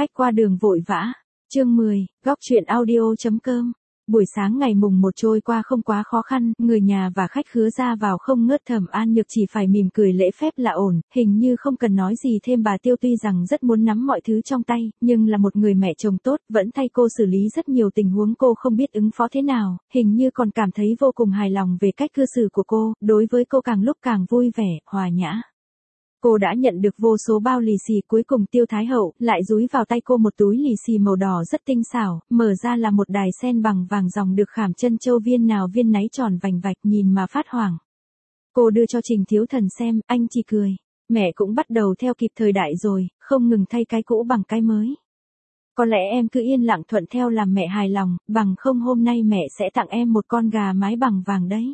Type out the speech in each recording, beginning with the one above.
Khách qua đường vội vã. Chương 10, góc truyện audio.com. Buổi sáng ngày mùng 1 trôi qua không quá khó khăn, người nhà và khách khứa ra vào không ngớt. Thẩm An Nhược chỉ phải mỉm cười lễ phép là ổn, hình như không cần nói gì thêm. Bà Tiêu tuy rằng rất muốn nắm mọi thứ trong tay, nhưng là một người mẹ chồng tốt, vẫn thay cô xử lý rất nhiều tình huống cô không biết ứng phó thế nào, hình như còn cảm thấy vô cùng hài lòng về cách cư xử của cô, đối với cô càng lúc càng vui vẻ, hòa nhã. Cô đã nhận được vô số bao lì xì, cuối cùng Tiêu Thái Hậu lại dúi vào tay cô một túi lì xì màu đỏ rất tinh xảo, mở ra là một đài sen bằng vàng ròng được khảm chân châu viên nào viên náy tròn vành vạch, nhìn mà phát hoảng. Cô đưa cho Trình Thiếu Thần xem, anh chỉ cười. Mẹ cũng bắt đầu theo kịp thời đại rồi, không ngừng thay cái cũ bằng cái mới. Có lẽ em cứ yên lặng thuận theo làm mẹ hài lòng, bằng không hôm nay mẹ sẽ tặng em một con gà mái bằng vàng đấy.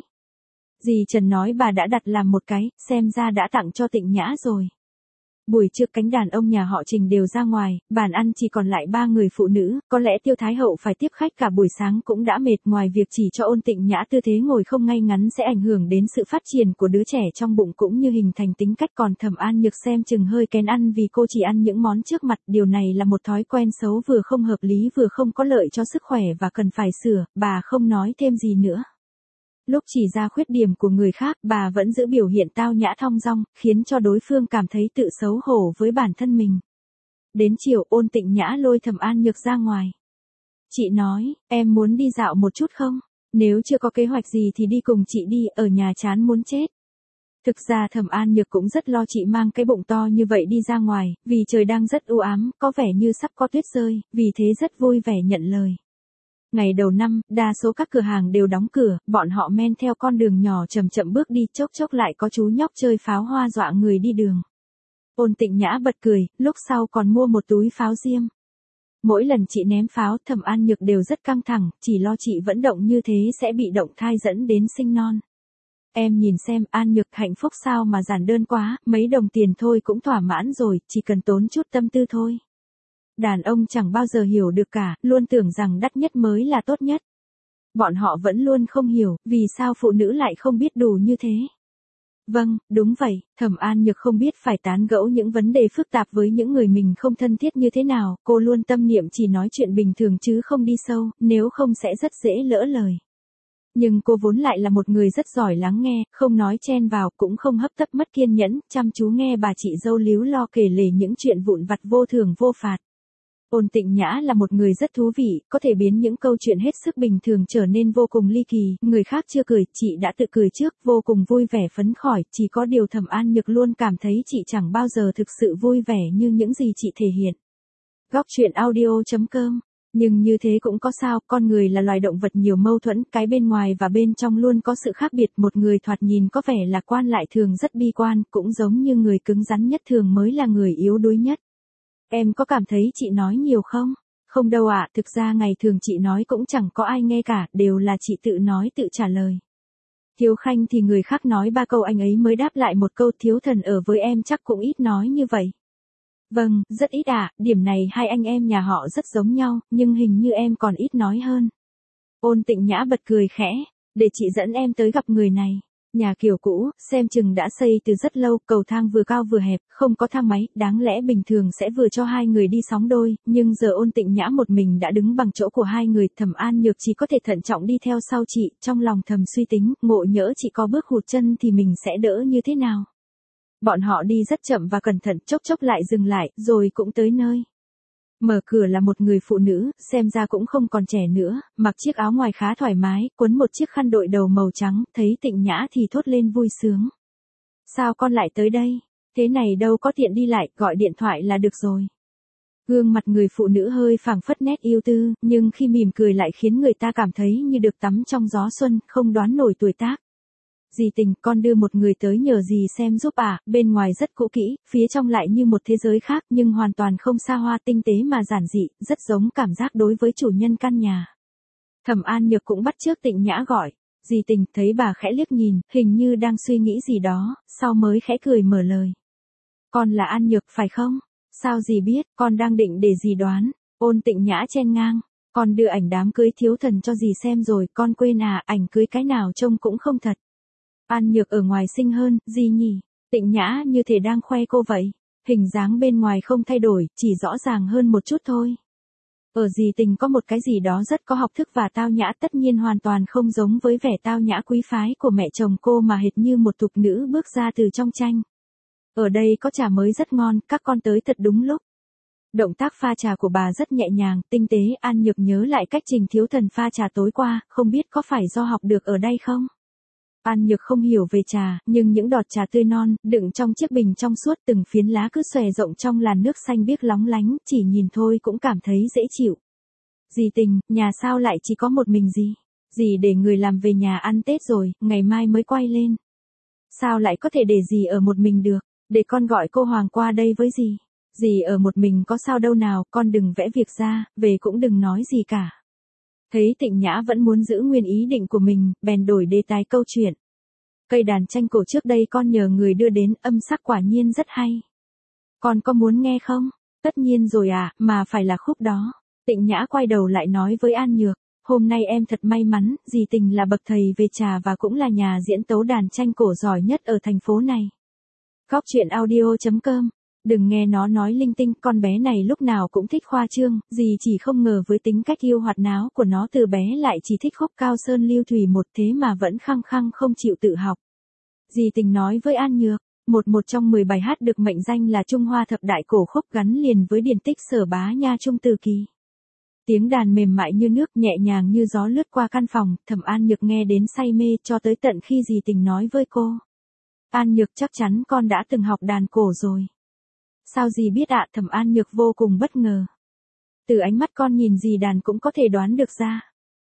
Dì Trần nói bà đã đặt làm một cái, xem ra đã tặng cho Tịnh Nhã rồi. Buổi trưa cánh đàn ông nhà họ Trình đều ra ngoài, bàn ăn chỉ còn lại 3 người phụ nữ, có lẽ Tiêu Thái Hậu phải tiếp khách cả buổi sáng cũng đã mệt, ngoài việc chỉ cho ôn Tịnh Nhã tư thế ngồi không ngay ngắn sẽ ảnh hưởng đến sự phát triển của đứa trẻ trong bụng cũng như hình thành tính cách, còn Thẩm An Nhược xem chừng hơi kén ăn vì cô chỉ ăn những món trước mặt, điều này là một thói quen xấu vừa không hợp lý vừa không có lợi cho sức khỏe và cần phải sửa, bà không nói thêm gì nữa. Lúc chỉ ra khuyết điểm của người khác, bà vẫn giữ biểu hiện tao nhã thong dong, khiến cho đối phương cảm thấy tự xấu hổ với bản thân mình. Đến chiều, ôn Tịnh Nhã lôi Thẩm An Nhược ra ngoài. Chị nói, em muốn đi dạo một chút không? Nếu chưa có kế hoạch gì thì đi cùng chị đi, ở nhà chán muốn chết. Thực ra Thẩm An Nhược cũng rất lo chị mang cái bụng to như vậy đi ra ngoài, vì trời đang rất u ám, có vẻ như sắp có tuyết rơi, vì thế rất vui vẻ nhận lời. Ngày đầu năm, đa số các cửa hàng đều đóng cửa, bọn họ men theo con đường nhỏ chậm chậm bước đi, chốc chốc lại có chú nhóc chơi pháo hoa dọa người đi đường. Ôn Tịnh Nhã bật cười, lúc sau còn mua một túi pháo diêm. Mỗi lần chị ném pháo, Thẩm An Nhược đều rất căng thẳng, chỉ lo chị vẫn động như thế sẽ bị động thai dẫn đến sinh non. Em nhìn xem, An Nhược hạnh phúc sao mà giản đơn quá, mấy đồng tiền thôi cũng thỏa mãn rồi, chỉ cần tốn chút tâm tư thôi. Đàn ông chẳng bao giờ hiểu được cả, luôn tưởng rằng đắt nhất mới là tốt nhất. Bọn họ vẫn luôn không hiểu, vì sao phụ nữ lại không biết đủ như thế. Vâng, đúng vậy, Thẩm An Nhược không biết phải tán gẫu những vấn đề phức tạp với những người mình không thân thiết như thế nào, cô luôn tâm niệm chỉ nói chuyện bình thường chứ không đi sâu, nếu không sẽ rất dễ lỡ lời. Nhưng cô vốn lại là một người rất giỏi lắng nghe, không nói chen vào, cũng không hấp tấp mất kiên nhẫn, chăm chú nghe bà chị dâu líu lo kể lể những chuyện vụn vặt vô thường vô phạt. Ôn Tịnh Nhã là một người rất thú vị, có thể biến những câu chuyện hết sức bình thường trở nên vô cùng ly kỳ, người khác chưa cười, chị đã tự cười trước, vô cùng vui vẻ phấn khởi, chỉ có điều Thẩm An Nhược luôn cảm thấy chị chẳng bao giờ thực sự vui vẻ như những gì chị thể hiện. Góc truyện audio.com. Nhưng như thế cũng có sao, con người là loài động vật nhiều mâu thuẫn, cái bên ngoài và bên trong luôn có sự khác biệt, một người thoạt nhìn có vẻ lạc quan lại thường rất bi quan, cũng giống như người cứng rắn nhất thường mới là người yếu đuối nhất. Em có cảm thấy chị nói nhiều không? Không đâu ạ, thực ra ngày thường chị nói cũng chẳng có ai nghe cả, đều là chị tự nói tự trả lời. Thiếu Khanh thì người khác nói 3 câu anh ấy mới đáp lại một câu, Thiếu Thần ở với em chắc cũng ít nói như vậy. Vâng, rất ít ạ, điểm này hai anh em nhà họ rất giống nhau, nhưng hình như em còn ít nói hơn. Ôn Tịnh Nhã bật cười khẽ, để chị dẫn em tới gặp người này. Nhà kiểu cũ, xem chừng đã xây từ rất lâu, cầu thang vừa cao vừa hẹp, không có thang máy, đáng lẽ bình thường sẽ vừa cho hai người đi sóng đôi, nhưng giờ Ôn Tịnh Nhã một mình đã đứng bằng chỗ của hai người, Thẩm An Nhược chỉ có thể thận trọng đi theo sau chị, trong lòng thầm suy tính, ngộ nhỡ chị có bước hụt chân thì mình sẽ đỡ như thế nào. Bọn họ đi rất chậm và cẩn thận, chốc chốc lại dừng lại, rồi cũng tới nơi. Mở cửa là một người phụ nữ, xem ra cũng không còn trẻ nữa, mặc chiếc áo ngoài khá thoải mái, quấn một chiếc khăn đội đầu màu trắng, thấy Tịnh Nhã thì thốt lên vui sướng. Sao con lại tới đây? Thế này đâu có tiện đi lại, gọi điện thoại là được rồi. Gương mặt người phụ nữ hơi phảng phất nét yêu tư, nhưng khi mỉm cười lại khiến người ta cảm thấy như được tắm trong gió xuân, không đoán nổi tuổi tác. Dì Tình, con đưa một người tới nhờ dì xem giúp à, bên ngoài rất cũ kỹ, phía trong lại như một thế giới khác nhưng hoàn toàn không xa hoa, tinh tế mà giản dị, rất giống cảm giác đối với chủ nhân căn nhà. Thẩm An Nhược cũng bắt chước Tịnh Nhã gọi. Dì Tình thấy bà khẽ liếc nhìn, hình như đang suy nghĩ gì đó, sau mới khẽ cười mở lời. Con là An Nhược phải không? Sao dì biết, con đang định để dì đoán. Ôn Tịnh Nhã chen ngang. Con đưa ảnh đám cưới Thiếu Thần cho dì xem rồi, con quên à, ảnh cưới cái nào trông cũng không thật. An Nhược ở ngoài xinh hơn, gì nhỉ? Tịnh Nhã như thể đang khoe cô vậy. Hình dáng bên ngoài không thay đổi, chỉ rõ ràng hơn một chút thôi. Ở dì tình có một cái gì đó rất có học thức và tao nhã, tất nhiên hoàn toàn không giống với vẻ tao nhã quý phái của mẹ chồng cô mà hệt như một thục nữ bước ra từ trong tranh. Ở đây có trà mới rất ngon, các con tới thật đúng lúc. Động tác pha trà của bà rất nhẹ nhàng, tinh tế. An Nhược nhớ lại cách Trình Thiếu Thần pha trà tối qua, không biết có phải do học được ở đây không? An Nhược không hiểu về trà, nhưng những đọt trà tươi non, đựng trong chiếc bình trong suốt, từng phiến lá cứ xòe rộng trong làn nước xanh biếc lóng lánh, chỉ nhìn thôi cũng cảm thấy dễ chịu. Dì Tình, nhà sao lại chỉ có một mình dì? Dì để người làm về nhà ăn Tết rồi, ngày mai mới quay lên. Sao lại có thể để dì ở một mình được? Để con gọi cô Hoàng qua đây với dì. Dì ở một mình có sao đâu nào, con đừng vẽ việc ra, về cũng đừng nói gì cả. Thấy Tịnh Nhã vẫn muốn giữ nguyên ý định của mình, bèn đổi đề tài câu chuyện. Cây đàn tranh cổ trước đây con nhờ người đưa đến, âm sắc quả nhiên rất hay. Con có muốn nghe không? Tất nhiên rồi à, mà phải là khúc đó. Tịnh Nhã quay đầu lại nói với An Nhược, hôm nay em thật may mắn, dì Tình là bậc thầy về trà và cũng là nhà diễn tấu đàn tranh cổ giỏi nhất ở thành phố này. Góc truyện audio.com. Đừng nghe nó nói linh tinh, con bé này lúc nào cũng thích khoa trương, dì chỉ không ngờ với tính cách yêu hoạt náo của nó từ bé lại chỉ thích khúc Cao Sơn Lưu Thủy một, thế mà vẫn khăng khăng không chịu tự học. Dì Tình nói với An Nhược, một trong 10 bài hát được mệnh danh là Trung Hoa thập đại cổ khúc, gắn liền với điển tích Sở Bá Nha Trung Từ Kỳ. Tiếng đàn mềm mại như nước, nhẹ nhàng như gió lướt qua căn phòng, Thẩm An Nhược nghe đến say mê, cho tới tận khi dì Tình nói với cô. An Nhược, chắc chắn con đã từng học đàn cổ rồi. Sao dì biết ạ? Thẩm An Nhược vô cùng bất ngờ. Từ ánh mắt con nhìn dì đàn cũng có thể đoán được ra.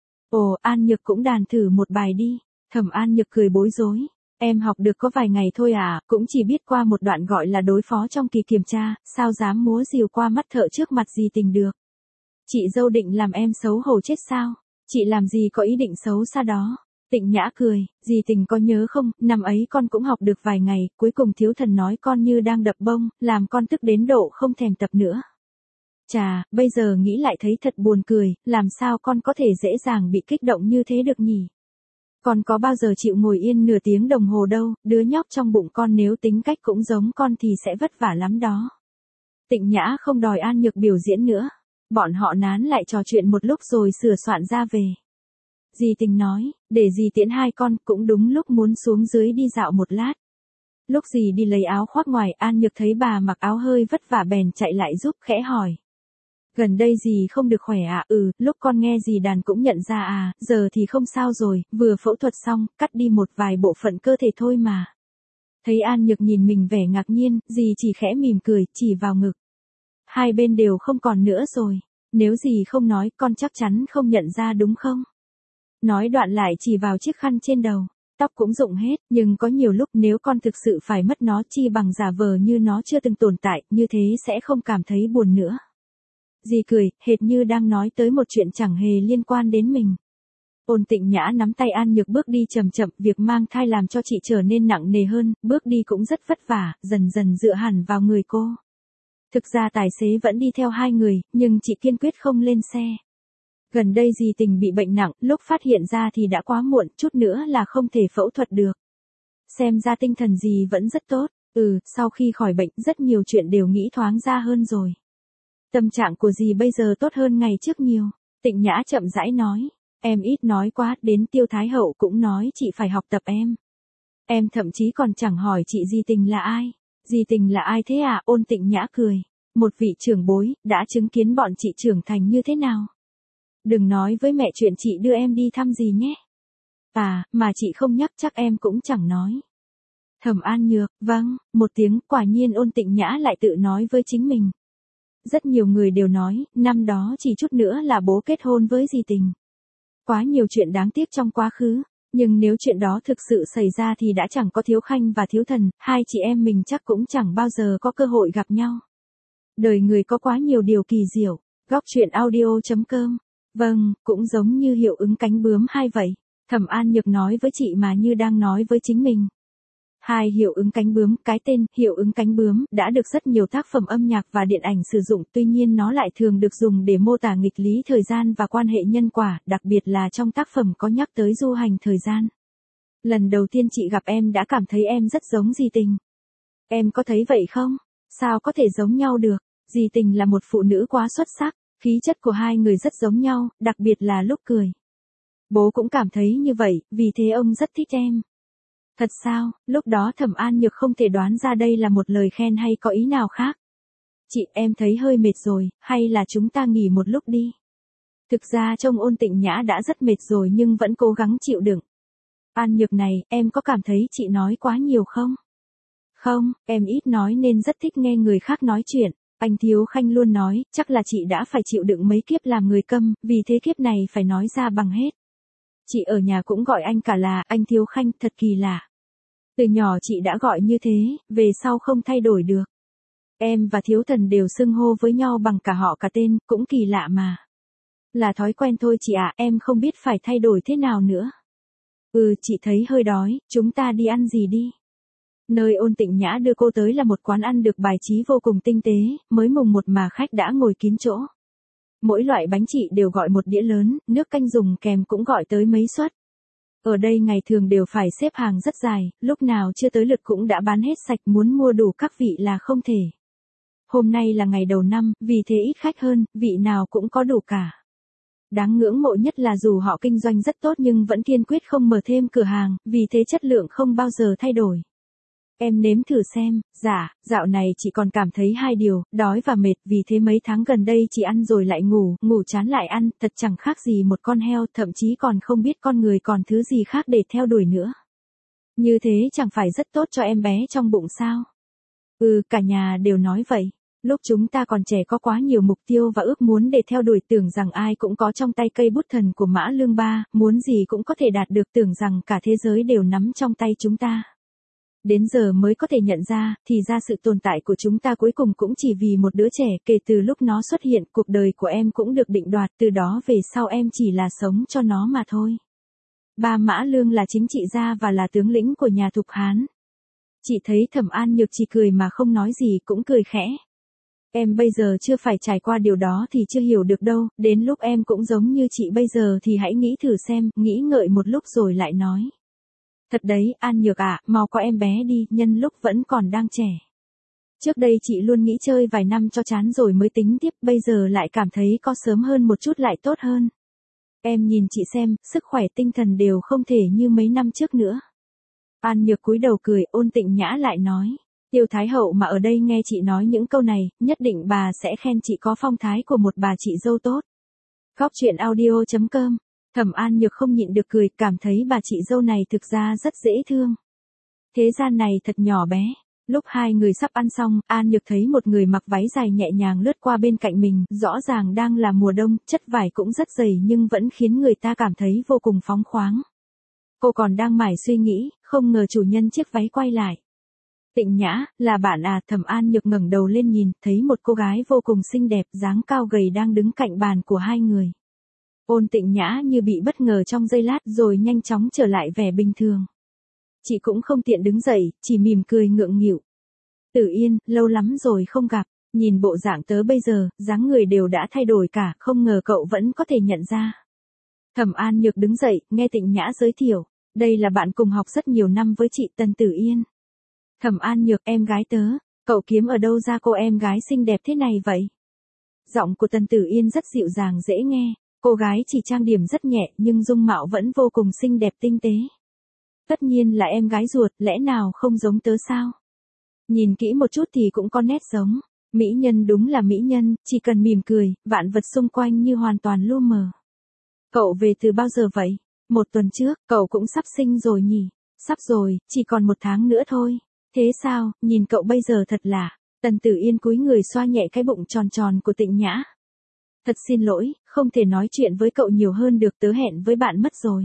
Ồ, An Nhược cũng đàn thử một bài đi. Thẩm An Nhược cười bối rối. Em học được có vài ngày thôi à, cũng chỉ biết qua một đoạn gọi là đối phó trong kỳ kiểm tra, sao dám múa rìu qua mắt thợ trước mặt dì Tình được. Chị dâu định làm em xấu hổ chết sao? Chị làm gì có ý định xấu xa đó. Tịnh Nhã cười, dì Tình có nhớ không, năm ấy con cũng học được vài ngày, cuối cùng Thiếu Thần nói con như đang đập bông, làm con tức đến độ không thèm tập nữa. Chà, bây giờ nghĩ lại thấy thật buồn cười, làm sao con có thể dễ dàng bị kích động như thế được nhỉ? Con có bao giờ chịu ngồi yên nửa tiếng đồng hồ đâu, đứa nhóc trong bụng con nếu tính cách cũng giống con thì sẽ vất vả lắm đó. Tịnh Nhã không đòi An Nhược biểu diễn nữa. Bọn họ nán lại trò chuyện một lúc rồi sửa soạn ra về. Dì Tình nói, để dì tiễn hai con, cũng đúng lúc muốn xuống dưới đi dạo một lát. Lúc dì đi lấy áo khoác ngoài, An Nhược thấy bà mặc áo hơi vất vả bèn chạy lại giúp, khẽ hỏi. Gần đây dì không được khỏe à? Lúc con nghe dì đàn cũng nhận ra à, giờ thì không sao rồi, vừa phẫu thuật xong, cắt đi một vài bộ phận cơ thể thôi mà. Thấy An Nhược nhìn mình vẻ ngạc nhiên, dì chỉ khẽ mỉm cười, chỉ vào ngực. Hai bên đều không còn nữa rồi. Nếu dì không nói, con chắc chắn không nhận ra đúng không? Nói đoạn lại chỉ vào chiếc khăn trên đầu. Tóc cũng rụng hết, nhưng có nhiều lúc nếu con thực sự phải mất nó chi bằng giả vờ như nó chưa từng tồn tại, như thế sẽ không cảm thấy buồn nữa. Dì cười, hệt như đang nói tới một chuyện chẳng hề liên quan đến mình. Ôn Tịnh Nhã nắm tay An Nhược bước đi chậm chậm, việc mang thai làm cho chị trở nên nặng nề hơn, bước đi cũng rất vất vả, dần dần dựa hẳn vào người cô. Thực ra tài xế vẫn đi theo hai người, nhưng chị kiên quyết không lên xe. Gần đây dì Tình bị bệnh nặng, lúc phát hiện ra thì đã quá muộn, chút nữa là không thể phẫu thuật được. Xem ra tinh thần dì vẫn rất tốt, sau khi khỏi bệnh rất nhiều chuyện đều nghĩ thoáng ra hơn rồi. Tâm trạng của dì bây giờ tốt hơn ngày trước nhiều. Tịnh Nhã chậm rãi nói, em ít nói quá, đến Tiêu Thái Hậu cũng nói chị phải học tập em. Em thậm chí còn chẳng hỏi chị dì Tình là ai. Dì Tình là ai thế à? Ôn Tịnh Nhã cười. Một vị trưởng bối, đã chứng kiến bọn chị trưởng thành như thế nào. Đừng nói với mẹ chuyện chị đưa em đi thăm gì nhé. À, mà chị không nhắc chắc em cũng chẳng nói. Thẩm An Nhược, vâng, một tiếng, quả nhiên Ôn Tịnh Nhã lại tự nói với chính mình. Rất nhiều người đều nói, năm đó chỉ chút nữa là bố kết hôn với dì Tình. Quá nhiều chuyện đáng tiếc trong quá khứ, nhưng nếu chuyện đó thực sự xảy ra thì đã chẳng có Thiếu Khanh và Thiếu Thần, hai chị em mình chắc cũng chẳng bao giờ có cơ hội gặp nhau. Đời người có quá nhiều điều kỳ diệu. Góc truyện audio.com. Vâng, cũng giống như hiệu ứng cánh bướm hai vậy. Thẩm An Nhược nói với chị mà như đang nói với chính mình. Hai hiệu ứng cánh bướm, cái tên hiệu ứng cánh bướm đã được rất nhiều tác phẩm âm nhạc và điện ảnh sử dụng, tuy nhiên nó lại thường được dùng để mô tả nghịch lý thời gian và quan hệ nhân quả, đặc biệt là trong tác phẩm có nhắc tới du hành thời gian. Lần đầu tiên chị gặp em đã cảm thấy em rất giống dì Tình. Em có thấy vậy không? Sao có thể giống nhau được? Dì Tình là một phụ nữ quá xuất sắc, khí chất của hai người rất giống nhau, đặc biệt là lúc cười. Bố cũng cảm thấy như vậy, vì thế ông rất thích em. Thật sao? Lúc đó Thẩm An Nhược không thể đoán ra đây là một lời khen hay có ý nào khác. Chị, em thấy hơi mệt rồi, hay là chúng ta nghỉ một lúc đi? Thực ra trông Ôn Tịnh Nhã đã rất mệt rồi nhưng vẫn cố gắng chịu đựng. An Nhược này, em có cảm thấy chị nói quá nhiều không? Không, em ít nói nên rất thích nghe người khác nói chuyện. Anh Thiếu Khanh luôn nói, chắc là chị đã phải chịu đựng mấy kiếp làm người câm, vì thế kiếp này phải nói ra bằng hết. Chị ở nhà cũng gọi anh cả là anh Thiếu Khanh, thật kỳ lạ. Từ nhỏ chị đã gọi như thế, về sau không thay đổi được. Em và Thiếu Thần đều xưng hô với nhau bằng cả họ cả tên, cũng kỳ lạ mà. Là thói quen thôi chị ạ, em không biết phải thay đổi thế nào nữa. Chị thấy hơi đói, chúng ta đi ăn gì đi? Nơi Ôn Tịnh Nhã đưa cô tới là một quán ăn được bài trí vô cùng tinh tế, mới mùng 1 mà khách đã ngồi kín chỗ. Mỗi loại bánh chị đều gọi một đĩa lớn, nước canh dùng kèm cũng gọi tới mấy suất. Ở đây ngày thường đều phải xếp hàng rất dài, lúc nào chưa tới lượt cũng đã bán hết sạch, muốn mua đủ các vị là không thể. Hôm nay là ngày đầu năm, vì thế ít khách hơn, vị nào cũng có đủ cả. Đáng ngưỡng mộ nhất là dù họ kinh doanh rất tốt nhưng vẫn kiên quyết không mở thêm cửa hàng, vì thế chất lượng không bao giờ thay đổi. Em nếm thử xem, dạo này chị còn cảm thấy hai điều, đói và mệt, vì thế mấy tháng gần đây chị ăn rồi lại ngủ, ngủ chán lại ăn, thật chẳng khác gì một con heo, thậm chí còn không biết con người còn thứ gì khác để theo đuổi nữa. Như thế chẳng phải rất tốt cho em bé trong bụng sao? Cả nhà đều nói vậy. Lúc chúng ta còn trẻ có quá nhiều mục tiêu và ước muốn để theo đuổi, tưởng rằng ai cũng có trong tay cây bút thần của Mã Lương Ba, muốn gì cũng có thể đạt được, tưởng rằng cả thế giới đều nắm trong tay chúng ta. Đến giờ mới có thể nhận ra, thì ra sự tồn tại của chúng ta cuối cùng cũng chỉ vì một đứa trẻ, kể từ lúc nó xuất hiện, cuộc đời của em cũng được định đoạt, từ đó về sau em chỉ là sống cho nó mà thôi. Ba Mã Lương là chính trị gia và là tướng lĩnh của nhà Thục Hán. Chị thấy Thẩm An Nhược chỉ cười mà không nói gì, cũng cười khẽ. Em bây giờ chưa phải trải qua điều đó thì chưa hiểu được đâu, đến lúc em cũng giống như chị bây giờ thì hãy nghĩ thử xem, nghĩ ngợi một lúc rồi lại nói. Thật đấy, An Nhược ạ, mau có em bé đi, nhân lúc vẫn còn đang trẻ. Trước đây chị luôn nghĩ chơi vài năm cho chán rồi mới tính tiếp, bây giờ lại cảm thấy có sớm hơn một chút lại tốt hơn. Em nhìn chị xem, sức khỏe tinh thần đều không thể như mấy năm trước nữa. An Nhược cúi đầu cười, Ôn Tịnh Nhã lại nói. Tiêu Thái Hậu mà ở đây nghe chị nói những câu này, nhất định bà sẽ khen chị có phong thái của một bà chị dâu tốt. Góc truyện audio.com. Thẩm An Nhược không nhịn được cười, cảm thấy bà chị dâu này thực ra rất dễ thương. Thế gian này thật nhỏ bé. Lúc hai người sắp ăn xong, An Nhược thấy một người mặc váy dài nhẹ nhàng lướt qua bên cạnh mình, rõ ràng đang là mùa đông, chất vải cũng rất dày nhưng vẫn khiến người ta cảm thấy vô cùng phóng khoáng. Cô còn đang mải suy nghĩ, không ngờ chủ nhân chiếc váy quay lại. Tịnh Nhã, là bạn à? Thẩm An Nhược ngẩng đầu lên nhìn, thấy một cô gái vô cùng xinh đẹp, dáng cao gầy đang đứng cạnh bàn của hai người. Ôn Tịnh Nhã như bị bất ngờ trong giây lát rồi nhanh chóng trở lại vẻ bình thường. Chị cũng không tiện đứng dậy, chỉ mỉm cười ngượng nghịu. Tử Yên, lâu lắm rồi không gặp, nhìn bộ dạng tớ bây giờ, dáng người đều đã thay đổi cả, không ngờ cậu vẫn có thể nhận ra. Thẩm An Nhược đứng dậy, nghe Tịnh Nhã giới thiệu, đây là bạn cùng học rất nhiều năm với chị, Tần Tử Yên. Thẩm An Nhược, em gái tớ, cậu kiếm ở đâu ra cô em gái xinh đẹp thế này vậy? Giọng của Tần Tử Yên rất dịu dàng dễ nghe, cô gái chỉ trang điểm rất nhẹ nhưng dung mạo vẫn vô cùng xinh đẹp tinh tế. Tất nhiên là em gái ruột, lẽ nào không giống tớ sao? Nhìn kỹ một chút thì cũng có nét giống. Mỹ nhân đúng là mỹ nhân, chỉ cần mỉm cười, vạn vật xung quanh như hoàn toàn lu mờ. Cậu về từ bao giờ vậy? 1 tuần trước, cậu cũng sắp sinh rồi nhỉ? Sắp rồi, chỉ còn 1 tháng nữa thôi. Thế sao, nhìn cậu bây giờ thật lạ. Tần Tử Yên cúi người xoa nhẹ cái bụng tròn tròn của Tịnh Nhã. Thật xin lỗi, không thể nói chuyện với cậu nhiều hơn được, tớ hẹn với bạn mất rồi.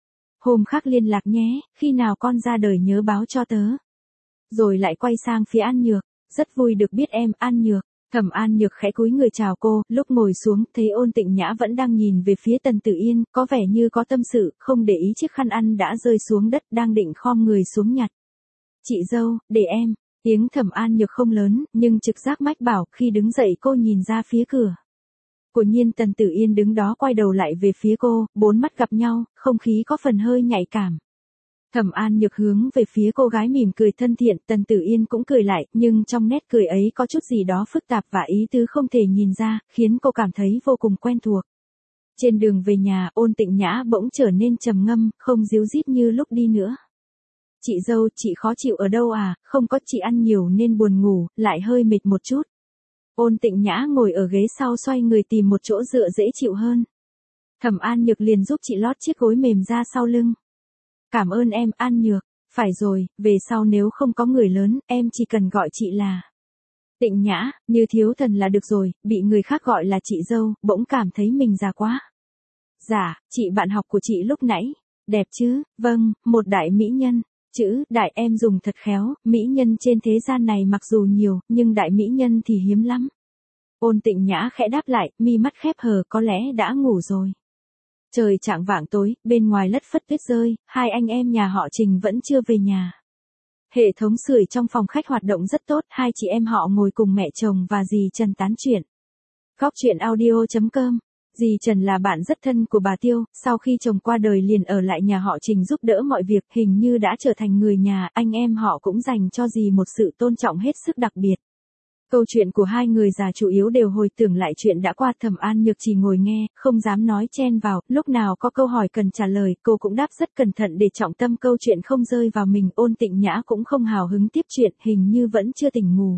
Hôm khác liên lạc nhé, khi nào con ra đời nhớ báo cho tớ. Rồi lại quay sang phía An Nhược, rất vui được biết em, An Nhược. Thẩm An Nhược khẽ cúi người chào cô, lúc ngồi xuống, thấy Ôn Tịnh Nhã vẫn đang nhìn về phía Tần Tử Yên, có vẻ như có tâm sự, không để ý chiếc khăn ăn đã rơi xuống đất, đang định khom người xuống nhặt. Chị dâu, để em. Tiếng Thẩm An Nhược không lớn, nhưng trực giác mách bảo, khi đứng dậy cô nhìn ra phía cửa. Quả nhiên Tần Tử Yên đứng đó quay đầu lại về phía cô, 4 mắt gặp nhau, không khí có phần hơi nhạy cảm. Thẩm An Nhược hướng về phía cô gái mỉm cười thân thiện, Tần Tử Yên cũng cười lại, nhưng trong nét cười ấy có chút gì đó phức tạp và ý tứ không thể nhìn ra, khiến cô cảm thấy vô cùng quen thuộc. Trên đường về nhà, Ôn Tịnh Nhã bỗng trở nên trầm ngâm, không díu dít như lúc đi nữa. Chị dâu, chị khó chịu ở đâu à, không có, chị ăn nhiều nên buồn ngủ, lại hơi mệt một chút. Ôn Tịnh Nhã ngồi ở ghế sau xoay người tìm một chỗ dựa dễ chịu hơn. Thẩm An Nhược liền giúp chị lót chiếc gối mềm ra sau lưng. Cảm ơn em, An Nhược. Phải rồi, về sau nếu không có người lớn, em chỉ cần gọi chị là Tịnh Nhã, như Thiếu Thần là được rồi, bị người khác gọi là chị dâu, bỗng cảm thấy mình già quá. Dạ, chị bạn học của chị lúc nãy. Đẹp chứ, vâng, một đại mỹ nhân. Chữ đại em dùng thật khéo, mỹ nhân trên thế gian này mặc dù nhiều, nhưng đại mỹ nhân thì hiếm lắm. Ôn Tịnh Nhã khẽ đáp lại, mi mắt khép hờ, có lẽ đã ngủ rồi. Trời chạng vạng tối, bên ngoài lất phất tuyết rơi, hai anh em nhà họ Trình vẫn chưa về nhà. Hệ thống sưởi trong phòng khách hoạt động rất tốt, hai chị em họ ngồi cùng mẹ chồng và dì Trần tán chuyện. Góc chuyện audio.com. Dì Trần là bạn rất thân của bà Tiêu, sau khi chồng qua đời liền ở lại nhà họ Trình giúp đỡ mọi việc, hình như đã trở thành người nhà, anh em họ cũng dành cho dì một sự tôn trọng hết sức đặc biệt. Câu chuyện của hai người già chủ yếu đều hồi tưởng lại chuyện đã qua. Thẩm An Nhược chỉ ngồi nghe, không dám nói chen vào, lúc nào có câu hỏi cần trả lời, cô cũng đáp rất cẩn thận để trọng tâm câu chuyện không rơi vào mình. Ôn Tịnh Nhã cũng không hào hứng tiếp chuyện, hình như vẫn chưa tỉnh ngủ.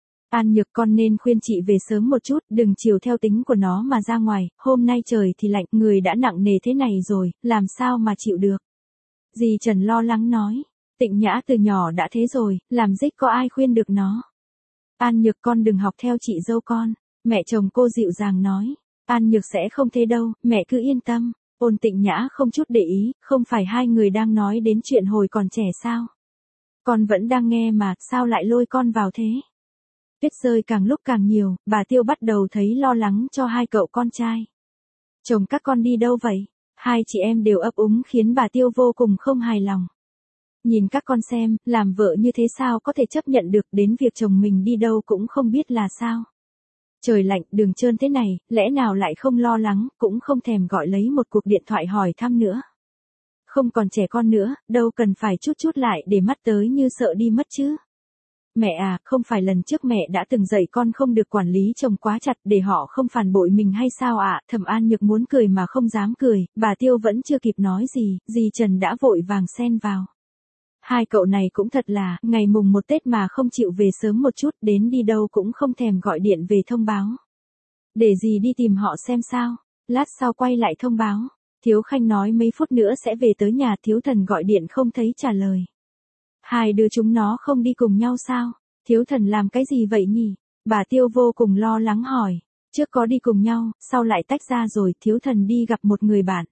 An Nhược, con nên khuyên chị về sớm một chút, đừng chiều theo tính của nó mà ra ngoài, hôm nay trời thì lạnh, người đã nặng nề thế này rồi, làm sao mà chịu được. Dì Trần lo lắng nói, Tịnh Nhã từ nhỏ đã thế rồi, làm dích có ai khuyên được nó. An Nhược, con đừng học theo chị dâu con. Mẹ chồng cô dịu dàng nói. An Nhược sẽ không thế đâu, mẹ cứ yên tâm. Ôn Tịnh Nhã không chút để ý, không phải hai người đang nói đến chuyện hồi còn trẻ sao. Con vẫn đang nghe mà, sao lại lôi con vào thế. Tuyết rơi càng lúc càng nhiều, bà Tiêu bắt đầu thấy lo lắng cho hai cậu con trai. Chồng các con đi đâu vậy? Hai chị em đều ấp úng khiến bà Tiêu vô cùng không hài lòng. Nhìn các con xem, làm vợ như thế sao có thể chấp nhận được, đến việc chồng mình đi đâu cũng không biết là sao. Trời lạnh, đường trơn thế này, lẽ nào lại không lo lắng, cũng không thèm gọi lấy một cuộc điện thoại hỏi thăm nữa. Không còn trẻ con nữa, đâu cần phải chút chút lại để mắt tới như sợ đi mất chứ. Mẹ à, không phải lần trước mẹ đã từng dạy con không được quản lý chồng quá chặt để họ không phản bội mình hay sao ạ? Thẩm An Nhược muốn cười mà không dám cười, bà Tiêu vẫn chưa kịp nói gì, dì Trần đã vội vàng xen vào. Hai cậu này cũng thật là, ngày mùng 1 Tết mà không chịu về sớm một chút, đến đi đâu cũng không thèm gọi điện về thông báo. Để dì đi tìm họ xem sao, lát sau quay lại thông báo. Thiếu Khanh nói mấy phút nữa sẽ về tới nhà, Thiếu Thần gọi điện không thấy trả lời. Hai đứa chúng nó không đi cùng nhau sao? Thiếu Thần làm cái gì vậy nhỉ? Bà Tiêu vô cùng lo lắng hỏi. Trước có đi cùng nhau, sau lại tách ra rồi, Thiếu Thần đi gặp một người bạn.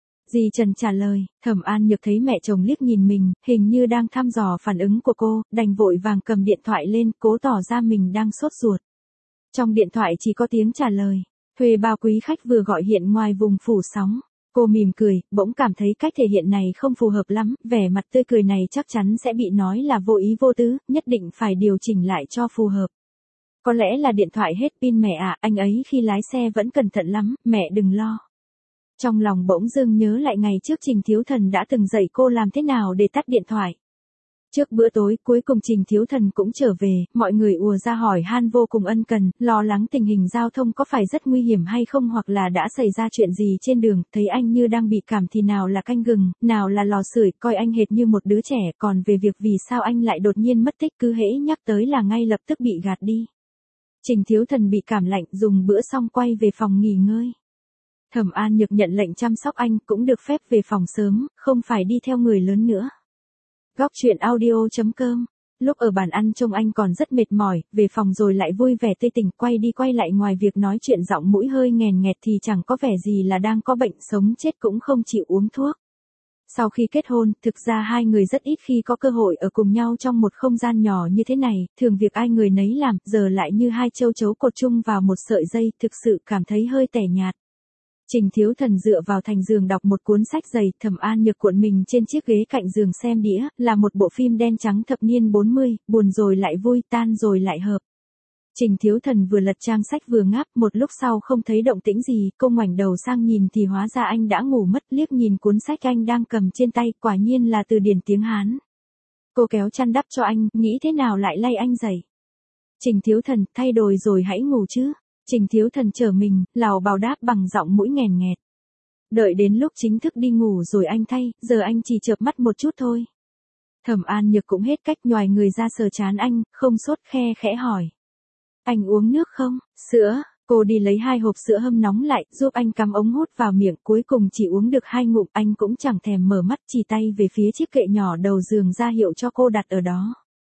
Dì Trần trả lời. Thẩm An Nhược thấy mẹ chồng liếc nhìn mình, hình như đang thăm dò phản ứng của cô, đành vội vàng cầm điện thoại lên, cố tỏ ra mình đang sốt ruột. Trong điện thoại chỉ có tiếng trả lời. Thuê bao quý khách vừa gọi hiện ngoài vùng phủ sóng. Cô mỉm cười, bỗng cảm thấy cách thể hiện này không phù hợp lắm, vẻ mặt tươi cười này chắc chắn sẽ bị nói là vô ý vô tứ, nhất định phải điều chỉnh lại cho phù hợp. Có lẽ là điện thoại hết pin mẹ ạ, anh ấy khi lái xe vẫn cẩn thận lắm, mẹ đừng lo. Trong lòng bỗng dưng nhớ lại ngày trước Trình Thiếu Thần đã từng dạy cô làm thế nào để tắt điện thoại. Trước bữa tối, cuối cùng Trình Thiếu Thần cũng trở về, mọi người ùa ra hỏi han vô cùng ân cần, lo lắng tình hình giao thông có phải rất nguy hiểm hay không hoặc là đã xảy ra chuyện gì trên đường, thấy anh như đang bị cảm thì nào là canh gừng, nào là lò sưởi, coi anh hệt như một đứa trẻ, còn về việc vì sao anh lại đột nhiên mất tích cứ hễ nhắc tới là ngay lập tức bị gạt đi. Trình Thiếu Thần bị cảm lạnh, dùng bữa xong quay về phòng nghỉ ngơi. Thẩm An Nhược nhận lệnh chăm sóc anh, cũng được phép về phòng sớm, không phải đi theo người lớn nữa. Góc chuyện audio.com. Lúc ở bàn ăn trông anh còn rất mệt mỏi, về phòng rồi lại vui vẻ tươi tỉnh, quay đi quay lại ngoài việc nói chuyện giọng mũi hơi nghèn nghẹt thì chẳng có vẻ gì là đang có bệnh, sống chết cũng không chịu uống thuốc. Sau khi kết hôn, thực ra hai người rất ít khi có cơ hội ở cùng nhau trong một không gian nhỏ như thế này, thường việc ai người nấy làm, giờ lại như hai châu chấu cột chung vào một sợi dây, thực sự cảm thấy hơi tẻ nhạt. Trình Thiếu Thần dựa vào thành giường đọc một cuốn sách dày, Thẩm An Nhược cuộn mình trên chiếc ghế cạnh giường xem đĩa, là một bộ phim đen trắng thập niên 40, buồn rồi lại vui, tan rồi lại hợp. Trình Thiếu Thần vừa lật trang sách vừa ngáp, một lúc sau không thấy động tĩnh gì, cô ngoảnh đầu sang nhìn thì hóa ra anh đã ngủ mất, liếc nhìn cuốn sách anh đang cầm trên tay, quả nhiên là từ điển tiếng Hán. Cô kéo chăn đắp cho anh, nghĩ thế nào lại lay anh dậy. Trình Thiếu Thần, thay đồ rồi hãy ngủ chứ. Trình Thiếu Thần trở mình, lảo bào đáp bằng giọng mũi nghèn nghẹt. Đợi đến lúc chính thức đi ngủ rồi anh thay, giờ anh chỉ chợp mắt một chút thôi. Thẩm An Nhược cũng hết cách, nhoài người ra sờ trán anh, không sốt, khe khẽ hỏi. Anh uống nước không? Sữa. Cô đi lấy 2 hộp sữa hâm nóng lại, giúp anh cắm ống hút vào miệng, cuối cùng chỉ uống được 2 ngụm, anh cũng chẳng thèm mở mắt, chỉ tay về phía chiếc kệ nhỏ đầu giường ra hiệu cho cô đặt ở đó.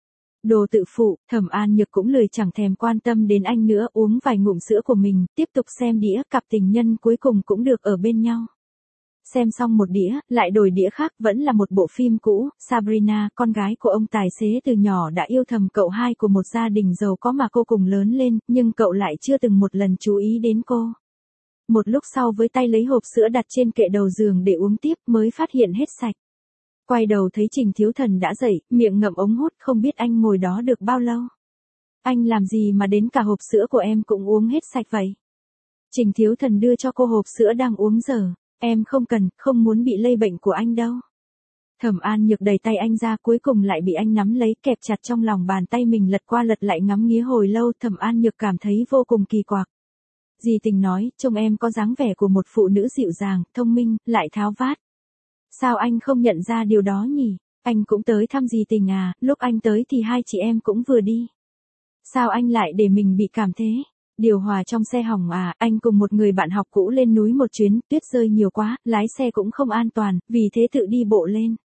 Đồ tự phụ, Thẩm An Nhược cũng lười chẳng thèm quan tâm đến anh nữa, uống vài ngụm sữa của mình, tiếp tục xem đĩa, cặp tình nhân cuối cùng cũng được ở bên nhau. Xem xong một đĩa, lại đổi đĩa khác, vẫn là một bộ phim cũ, Sabrina, con gái của ông tài xế từ nhỏ đã yêu thầm cậu hai của một gia đình giàu có mà cô cùng lớn lên, nhưng cậu lại chưa từng một lần chú ý đến cô. Một lúc sau với tay lấy hộp sữa đặt trên kệ đầu giường để uống tiếp mới phát hiện hết sạch. Quay đầu thấy Trình Thiếu Thần đã dậy, miệng ngậm ống hút, không biết anh ngồi đó được bao lâu. Anh làm gì mà đến cả hộp sữa của em cũng uống hết sạch vậy? Trình Thiếu Thần đưa cho cô hộp sữa đang uống dở. Em không cần, không muốn bị lây bệnh của anh đâu. Thẩm An Nhược đẩy tay anh ra, cuối cùng lại bị anh nắm lấy, kẹp chặt trong lòng bàn tay mình, lật qua lật lại ngắm nghía hồi lâu. Thẩm An Nhược cảm thấy vô cùng kỳ quặc. Dì Tình nói, trông em có dáng vẻ của một phụ nữ dịu dàng, thông minh, lại tháo vát. Sao anh không nhận ra điều đó nhỉ? Anh cũng tới thăm dì Tình à, lúc anh tới thì hai chị em cũng vừa đi. Sao anh lại để mình bị cảm thế? Điều hòa trong xe hỏng à, anh cùng một người bạn học cũ lên núi một chuyến, tuyết rơi nhiều quá, lái xe cũng không an toàn, vì thế tự đi bộ lên.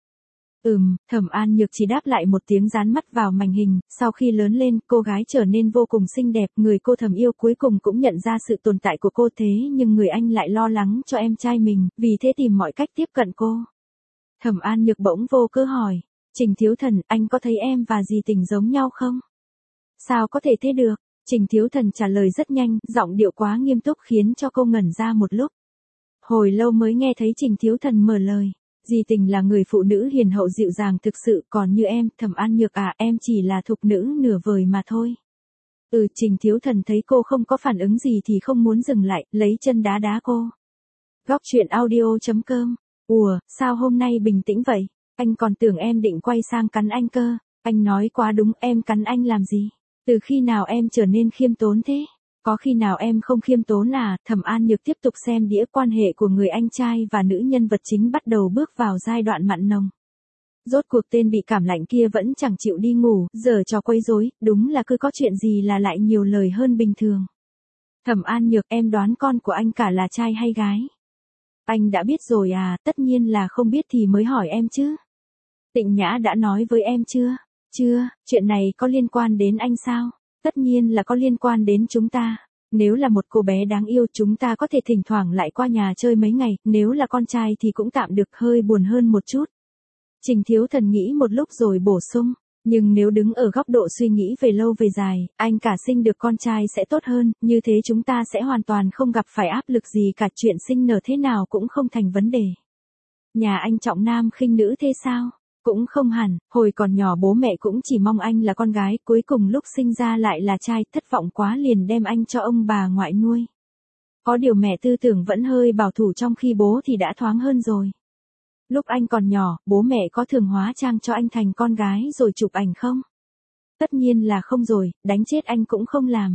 Thẩm An Nhược chỉ đáp lại một tiếng, dán mắt vào màn hình, sau khi lớn lên, cô gái trở nên vô cùng xinh đẹp, người cô thầm yêu cuối cùng cũng nhận ra sự tồn tại của cô, thế nhưng người anh lại lo lắng cho em trai mình, vì thế tìm mọi cách tiếp cận cô. Thẩm An Nhược bỗng vô cớ hỏi, Trình Thiếu Thần, anh có thấy em và dì Tình giống nhau không? Sao có thể thế được? Trình Thiếu Thần trả lời rất nhanh, giọng điệu quá nghiêm túc khiến cho cô ngẩn ra một lúc. Hồi lâu mới nghe thấy Trình Thiếu Thần mở lời. Dì Tình là người phụ nữ hiền hậu dịu dàng thực sự, còn như em, Thẩm An Nhược à, em chỉ là thục nữ nửa vời mà thôi. Trình Thiếu Thần thấy cô không có phản ứng gì thì không muốn dừng lại, lấy chân đá đá cô. Góc truyện audio.com. Ủa, sao hôm nay bình tĩnh vậy? Anh còn tưởng em định quay sang cắn anh cơ. Anh nói quá đúng, em cắn anh làm gì? Từ khi nào em trở nên khiêm tốn thế? Có khi nào em không khiêm tốn à? Thẩm An Nhược tiếp tục xem đĩa, quan hệ của người anh trai và nữ nhân vật chính bắt đầu bước vào giai đoạn mặn nồng. Rốt cuộc tên bị cảm lạnh kia vẫn chẳng chịu đi ngủ, giờ trò quấy rối, đúng là cứ có chuyện gì là lại nhiều lời hơn bình thường. Thẩm An Nhược, em đoán con của anh cả là trai hay gái? Anh đã biết rồi à, tất nhiên là không biết thì mới hỏi em chứ. Tịnh Nhã đã nói với em chưa? Chưa, chuyện này có liên quan đến anh sao? Tất nhiên là có liên quan đến chúng ta. Nếu là một cô bé đáng yêu chúng ta có thể thỉnh thoảng lại qua nhà chơi mấy ngày, nếu là con trai thì cũng tạm được, hơi buồn hơn một chút. Trình Thiếu Thần nghĩ một lúc rồi bổ sung, nhưng nếu đứng ở góc độ suy nghĩ về lâu về dài, anh cả sinh được con trai sẽ tốt hơn, như thế chúng ta sẽ hoàn toàn không gặp phải áp lực gì cả, chuyện sinh nở thế nào cũng không thành vấn đề. Nhà anh trọng nam khinh nữ thế sao? Cũng không hẳn, hồi còn nhỏ bố mẹ cũng chỉ mong anh là con gái, cuối cùng lúc sinh ra lại là trai, thất vọng quá liền đem anh cho ông bà ngoại nuôi. Có điều mẹ tư tưởng vẫn hơi bảo thủ trong khi bố thì đã thoáng hơn rồi. Lúc anh còn nhỏ, bố mẹ có thường hóa trang cho anh thành con gái rồi chụp ảnh không? Tất nhiên là không rồi, đánh chết anh cũng không làm.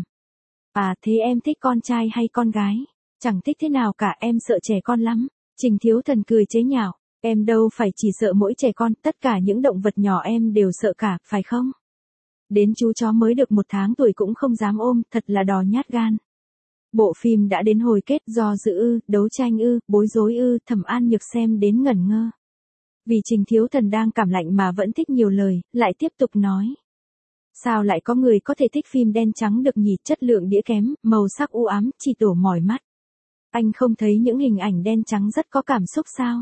À thế em thích con trai hay con gái? Chẳng thích thế nào cả, em sợ trẻ con lắm. Trình Thiếu Thần cười chế nhạo. Em đâu phải chỉ sợ mỗi trẻ con, tất cả những động vật nhỏ em đều sợ cả, phải không? Đến chú chó mới được 1 tháng tuổi cũng không dám ôm, thật là đò nhát gan. Bộ phim đã đến hồi kết, do dự đấu tranh bối rối Thẩm An Nhược xem đến ngẩn ngơ. Vì Trình Thiếu Thần đang cảm lạnh mà vẫn thích nhiều lời, lại tiếp tục nói. Sao lại có người có thể thích phim đen trắng được nhỉ, chất lượng đĩa kém, màu sắc u ám, chỉ tổ mỏi mắt. Anh không thấy những hình ảnh đen trắng rất có cảm xúc sao?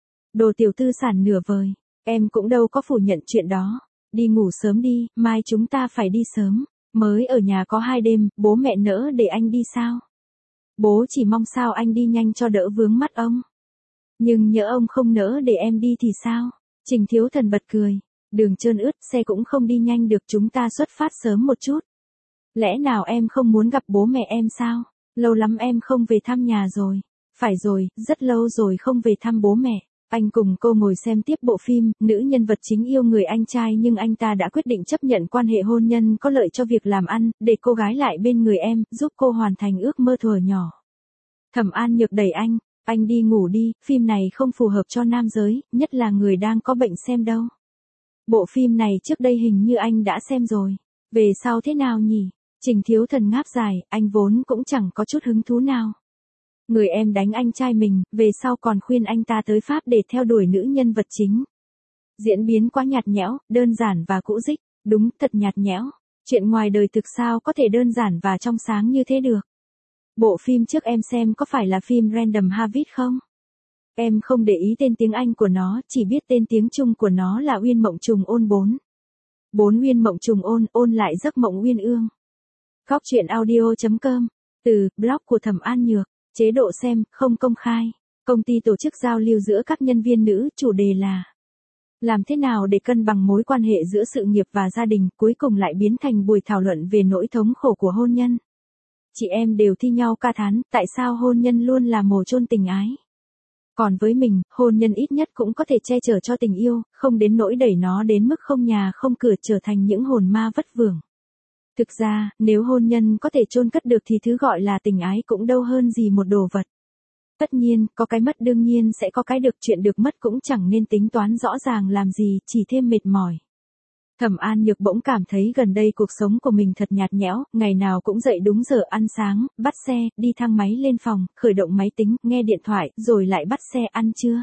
Đồ tiểu tư sản nửa vời, em cũng đâu có phủ nhận chuyện đó. Đi ngủ sớm đi, mai chúng ta phải đi sớm. Mới ở nhà có 2 đêm, bố mẹ nỡ để anh đi sao? Bố chỉ mong sao anh đi nhanh cho đỡ vướng mắt ông. Nhưng nhỡ ông không nỡ để em đi thì sao? Trình Thiếu Thần bật cười. Đường trơn ướt, xe cũng không đi nhanh được, chúng ta xuất phát sớm một chút. Lẽ nào em không muốn gặp bố mẹ em sao? Lâu lắm em không về thăm nhà rồi. Phải rồi, rất lâu rồi không về thăm bố mẹ. Anh cùng cô ngồi xem tiếp bộ phim, nữ nhân vật chính yêu người anh trai nhưng anh ta đã quyết định chấp nhận quan hệ hôn nhân có lợi cho việc làm ăn, để cô gái lại bên người em, giúp cô hoàn thành ước mơ thuở nhỏ. Thẩm An Nhược đẩy anh đi ngủ đi, phim này không phù hợp cho nam giới, nhất là người đang có bệnh xem đâu. Bộ phim này trước đây hình như anh đã xem rồi. Về sau thế nào nhỉ? Trình Thiếu Thần ngáp dài, anh vốn cũng chẳng có chút hứng thú nào. Người em đánh anh trai mình, về sau còn khuyên anh ta tới Pháp để theo đuổi nữ nhân vật chính. Diễn biến quá nhạt nhẽo, đơn giản và cũ dích, đúng thật nhạt nhẽo. Chuyện ngoài đời thực sao có thể đơn giản và trong sáng như thế được. Bộ phim trước em xem có phải là phim Random Habit không? Em không để ý tên tiếng Anh của nó, chỉ biết tên tiếng Trung của nó là Uyên Mộng Trùng Ôn 4. 4 Uyên Mộng Trùng ôn lại giấc mộng uyên ương. Góc truyện audio.com. Từ blog của Thẩm An Nhược. Chế độ xem, không công khai. Công ty tổ chức giao lưu giữa các nhân viên nữ, chủ đề là làm thế nào để cân bằng mối quan hệ giữa sự nghiệp và gia đình, cuối cùng lại biến thành buổi thảo luận về nỗi thống khổ của hôn nhân. Chị em đều thi nhau ca thán, tại sao hôn nhân luôn là mồ chôn tình ái. Còn với mình, hôn nhân ít nhất cũng có thể che chở cho tình yêu, không đến nỗi đẩy nó đến mức không nhà không cửa trở thành những hồn ma vất vưởng. Thực ra, nếu hôn nhân có thể chôn cất được thì thứ gọi là tình ái cũng đâu hơn gì một đồ vật. Tất nhiên, có cái mất đương nhiên sẽ có cái được, chuyện được mất cũng chẳng nên tính toán rõ ràng làm gì, chỉ thêm mệt mỏi. Thẩm An Nhược bỗng cảm thấy gần đây cuộc sống của mình thật nhạt nhẽo, ngày nào cũng dậy đúng giờ ăn sáng, bắt xe, đi thang máy lên phòng, khởi động máy tính, nghe điện thoại, rồi lại bắt xe ăn trưa.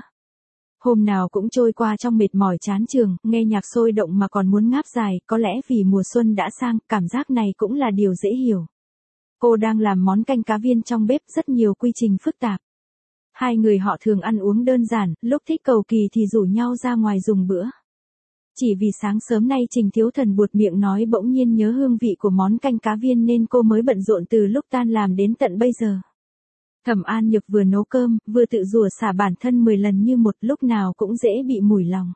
Hôm nào cũng trôi qua trong mệt mỏi chán chường, nghe nhạc sôi động mà còn muốn ngáp dài, có lẽ vì mùa xuân đã sang, cảm giác này cũng là điều dễ hiểu. Cô đang làm món canh cá viên trong bếp, rất nhiều quy trình phức tạp. Hai người họ thường ăn uống đơn giản, lúc thích cầu kỳ thì rủ nhau ra ngoài dùng bữa. Chỉ vì sáng sớm nay Trình Thiếu Thần buột miệng nói bỗng nhiên nhớ hương vị của món canh cá viên nên cô mới bận rộn từ lúc tan làm đến tận bây giờ. Thẩm An Nhược vừa nấu cơm, vừa tự rủa xả bản thân 10 lần như một, lúc nào cũng dễ bị mủi lòng.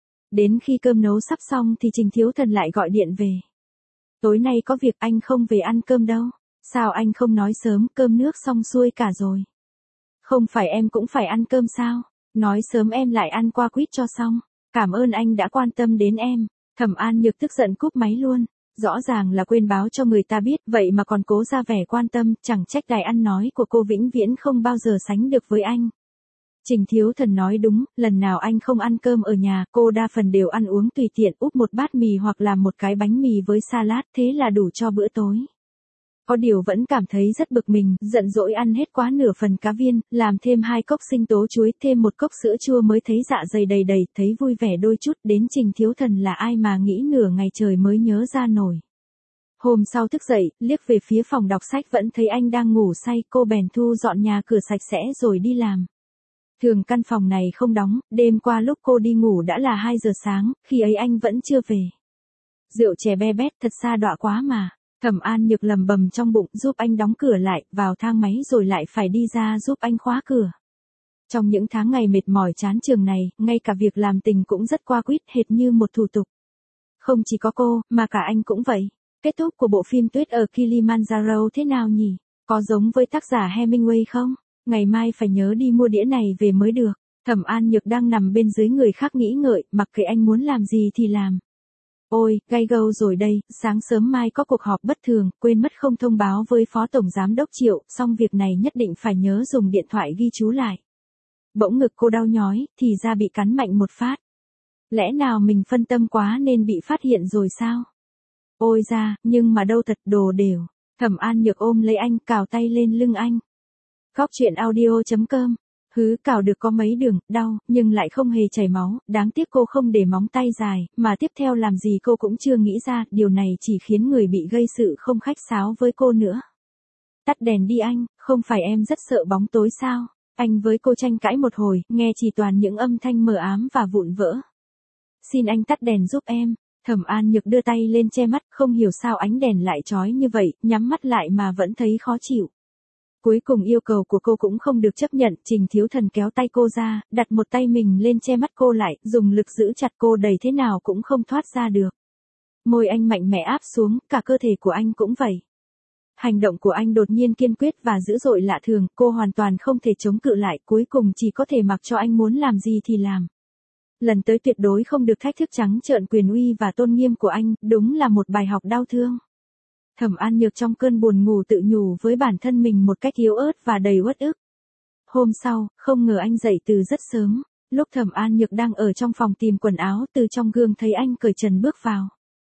Đến khi cơm nấu sắp xong thì Trình Thiếu Thần lại gọi điện về. Tối nay có việc, anh không về ăn cơm đâu. Sao anh không nói sớm, cơm nước xong xuôi cả rồi. Không phải em cũng phải ăn cơm sao? Nói sớm em lại ăn qua quýt cho xong. Cảm ơn anh đã quan tâm đến em. Thẩm An Nhược tức giận cúp máy luôn. Rõ ràng là quên báo cho người ta biết, vậy mà còn cố ra vẻ quan tâm, chẳng trách tài ăn nói của cô vĩnh viễn không bao giờ sánh được với anh. Trình Thiếu Thần nói đúng, lần nào anh không ăn cơm ở nhà, cô đa phần đều ăn uống tùy tiện, úp một bát mì hoặc làm một cái bánh mì với salad, thế là đủ cho bữa tối. Có điều vẫn cảm thấy rất bực mình, giận dỗi ăn hết quá nửa phần cá viên, làm thêm 2 cốc sinh tố chuối, thêm 1 cốc sữa chua mới thấy dạ dày đầy đầy, thấy vui vẻ đôi chút, đến Trình Thiếu Thần là ai mà nghĩ nửa ngày trời mới nhớ ra nổi. Hôm sau thức dậy, liếc về phía phòng đọc sách vẫn thấy anh đang ngủ say, cô bèn thu dọn nhà cửa sạch sẽ rồi đi làm. Thường căn phòng này không đóng, đêm qua lúc cô đi ngủ đã là 2 giờ sáng, khi ấy anh vẫn chưa về. Rượu chè be bét thật xa đọa quá mà. Thẩm An Nhược lầm bầm trong bụng, giúp anh đóng cửa lại, vào thang máy rồi lại phải đi ra giúp anh khóa cửa. Trong những tháng ngày mệt mỏi chán chường này, ngay cả việc làm tình cũng rất qua quýt, hệt như một thủ tục. Không chỉ có cô, mà cả anh cũng vậy. Kết thúc của bộ phim Tuyết ở Kilimanjaro thế nào nhỉ? Có giống với tác giả Hemingway không? Ngày mai phải nhớ đi mua đĩa này về mới được. Thẩm An Nhược đang nằm bên dưới người khác nghĩ ngợi, mặc kệ anh muốn làm gì thì làm. Ôi, gay go rồi đây, sáng sớm mai có cuộc họp bất thường, quên mất không thông báo với Phó Tổng Giám đốc Triệu, xong việc này nhất định phải nhớ dùng điện thoại ghi chú lại. Bỗng ngực cô đau nhói, thì ra bị cắn mạnh một phát. Lẽ nào mình phân tâm quá nên bị phát hiện rồi sao? Ôi da, nhưng mà đâu thật, đồ đều. Thẩm An Nhược ôm lấy anh, cào tay lên lưng anh. Góc truyện audio.com. Cào được có mấy đường, đau, nhưng lại không hề chảy máu, đáng tiếc cô không để móng tay dài, mà tiếp theo làm gì cô cũng chưa nghĩ ra, điều này chỉ khiến người bị gây sự không khách sáo với cô nữa. Tắt đèn đi anh, không phải em rất sợ bóng tối sao? Anh với cô tranh cãi một hồi, nghe chỉ toàn những âm thanh mờ ám và vụn vỡ. Xin anh tắt đèn giúp em. Thẩm An Nhược đưa tay lên che mắt, không hiểu sao ánh đèn lại chói như vậy, nhắm mắt lại mà vẫn thấy khó chịu. Cuối cùng yêu cầu của cô cũng không được chấp nhận, Trình Thiếu Thần kéo tay cô ra, đặt một tay mình lên che mắt cô lại, dùng lực giữ chặt cô đầy thế nào cũng không thoát ra được. Môi anh mạnh mẽ áp xuống, cả cơ thể của anh cũng vậy. Hành động của anh đột nhiên kiên quyết và dữ dội lạ thường, cô hoàn toàn không thể chống cự lại, cuối cùng chỉ có thể mặc cho anh muốn làm gì thì làm. Lần tới tuyệt đối không được thách thức trắng trợn quyền uy và tôn nghiêm của anh, đúng là một bài học đau thương. Thẩm An Nhược trong cơn buồn ngủ tự nhủ với bản thân mình một cách yếu ớt và đầy uất ức. Hôm sau, không ngờ anh dậy từ rất sớm, lúc Thẩm An Nhược đang ở trong phòng tìm quần áo, từ trong gương thấy anh cởi trần bước vào.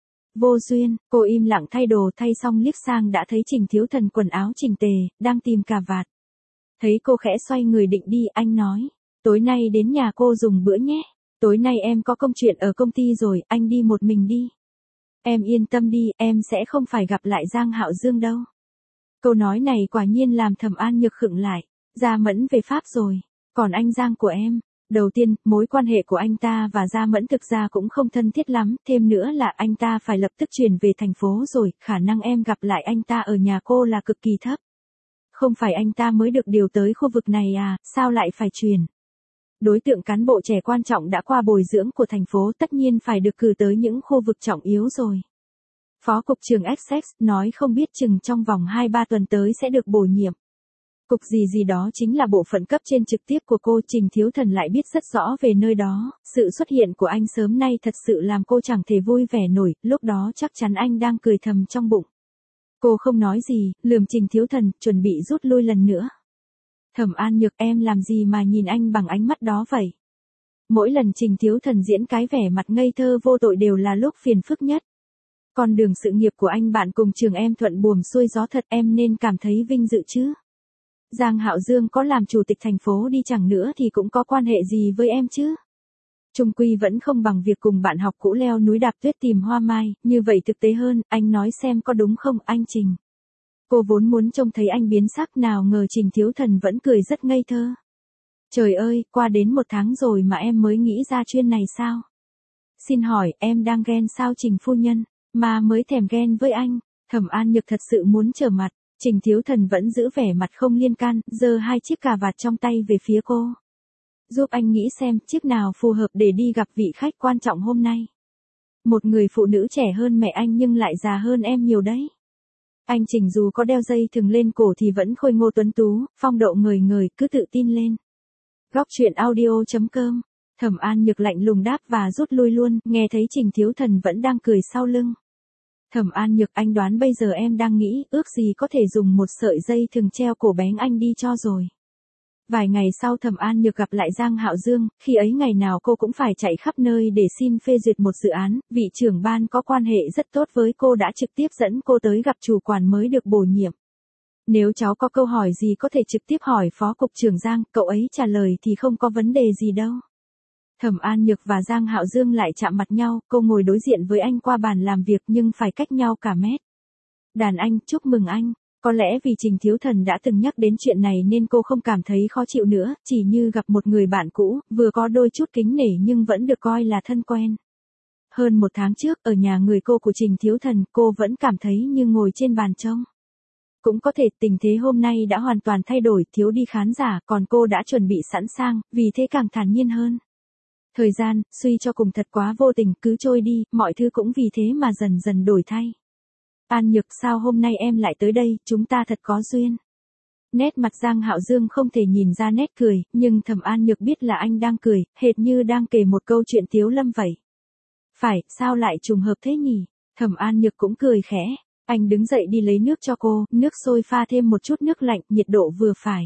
Vô duyên, cô im lặng thay đồ, thay xong liếc sang đã thấy Trình Thiếu Thần quần áo chỉnh tề, đang tìm cà vạt. Thấy cô khẽ xoay người định đi, anh nói, tối nay đến nhà cô dùng bữa nhé. Tối nay em có công chuyện ở công ty rồi, anh đi một mình đi. Em yên tâm đi, em sẽ không phải gặp lại Giang Hạo Dương đâu. Câu nói này quả nhiên làm Thẩm An Nhược khựng lại. Gia Mẫn về Pháp rồi, còn anh Giang của em. Đầu tiên, mối quan hệ của anh ta và Gia Mẫn thực ra cũng không thân thiết lắm, thêm nữa là anh ta phải lập tức chuyển về thành phố rồi, khả năng em gặp lại anh ta ở nhà cô là cực kỳ thấp. Không phải anh ta mới được điều tới khu vực này à, sao lại phải chuyển? Đối tượng cán bộ trẻ quan trọng đã qua bồi dưỡng của thành phố tất nhiên phải được cử tới những khu vực trọng yếu rồi. Phó cục trưởng Essex nói không biết chừng trong vòng 2-3 tuần tới sẽ được bổ nhiệm. Cục gì đó chính là bộ phận cấp trên trực tiếp của cô. Trình Thiếu Thần lại biết rất rõ về nơi đó, sự xuất hiện của anh sớm nay thật sự làm cô chẳng thể vui vẻ nổi, lúc đó chắc chắn anh đang cười thầm trong bụng. Cô không nói gì, lườm Trình Thiếu Thần, chuẩn bị rút lui lần nữa. Thẩm An Nhược, em làm gì mà nhìn anh bằng ánh mắt đó vậy? Mỗi lần Trình Thiếu Thần diễn cái vẻ mặt ngây thơ vô tội đều là lúc phiền phức nhất. Con đường sự nghiệp của anh bạn cùng trường em thuận buồm xuôi gió thật, em nên cảm thấy vinh dự chứ. Giang Hạo Dương có làm chủ tịch thành phố đi chẳng nữa thì cũng có quan hệ gì với em chứ? Chung quy vẫn không bằng việc cùng bạn học cũ leo núi đạp tuyết tìm hoa mai, như vậy thực tế hơn, anh nói xem có đúng không, anh Trình? Cô vốn muốn trông thấy anh biến sắc, nào ngờ Trình Thiếu Thần vẫn cười rất ngây thơ. Trời ơi, qua đến 1 tháng rồi mà em mới nghĩ ra chuyên này sao? Xin hỏi, em đang ghen sao Trình phu nhân, mà mới thèm ghen với anh? Thẩm An Nhược thật sự muốn trở mặt, Trình Thiếu Thần vẫn giữ vẻ mặt không liên can, giơ 2 chiếc cà vạt trong tay về phía cô. Giúp anh nghĩ xem chiếc nào phù hợp để đi gặp vị khách quan trọng hôm nay. Một người phụ nữ trẻ hơn mẹ anh nhưng lại già hơn em nhiều đấy. Anh Trình dù có đeo dây thừng lên cổ thì vẫn khôi ngô tuấn tú, phong độ ngời ngời, cứ tự tin lên. Góc truyện audio.com. Thẩm An Nhược lạnh lùng đáp và rút lui luôn, nghe thấy Trình Thiếu Thần vẫn đang cười sau lưng. Thẩm An Nhược, anh đoán bây giờ em đang nghĩ, ước gì có thể dùng một sợi dây thừng treo cổ bén anh đi cho rồi. Vài ngày sau Thẩm An Nhược gặp lại Giang Hạo Dương, khi ấy ngày nào cô cũng phải chạy khắp nơi để xin phê duyệt một dự án, vị trưởng ban có quan hệ rất tốt với cô đã trực tiếp dẫn cô tới gặp chủ quản mới được bổ nhiệm. Nếu cháu có câu hỏi gì có thể trực tiếp hỏi Phó Cục trưởng Giang, cậu ấy trả lời thì không có vấn đề gì đâu. Thẩm An Nhược và Giang Hạo Dương lại chạm mặt nhau, cô ngồi đối diện với anh qua bàn làm việc nhưng phải cách nhau cả mét. Đàn anh, chúc mừng anh. Có lẽ vì Trình Thiếu Thần đã từng nhắc đến chuyện này nên cô không cảm thấy khó chịu nữa, chỉ như gặp một người bạn cũ, vừa có đôi chút kính nể nhưng vẫn được coi là thân quen. Hơn 1 tháng trước, ở nhà người cô của Trình Thiếu Thần, cô vẫn cảm thấy như ngồi trên bàn trông. Cũng có thể tình thế hôm nay đã hoàn toàn thay đổi, thiếu đi khán giả, còn cô đã chuẩn bị sẵn sàng, vì thế càng thản nhiên hơn. Thời gian, suy cho cùng thật quá vô tình, cứ trôi đi, mọi thứ cũng vì thế mà dần dần đổi thay. An Nhược, sao hôm nay em lại tới đây, chúng ta thật có duyên. Nét mặt Giang Hạo Dương không thể nhìn ra nét cười, nhưng Thẩm An Nhược biết là anh đang cười, hệt như đang kể một câu chuyện tiếu lâm vậy. Phải, sao lại trùng hợp thế nhỉ? Thẩm An Nhược cũng cười khẽ. Anh đứng dậy đi lấy nước cho cô, nước sôi pha thêm một chút nước lạnh, nhiệt độ vừa phải.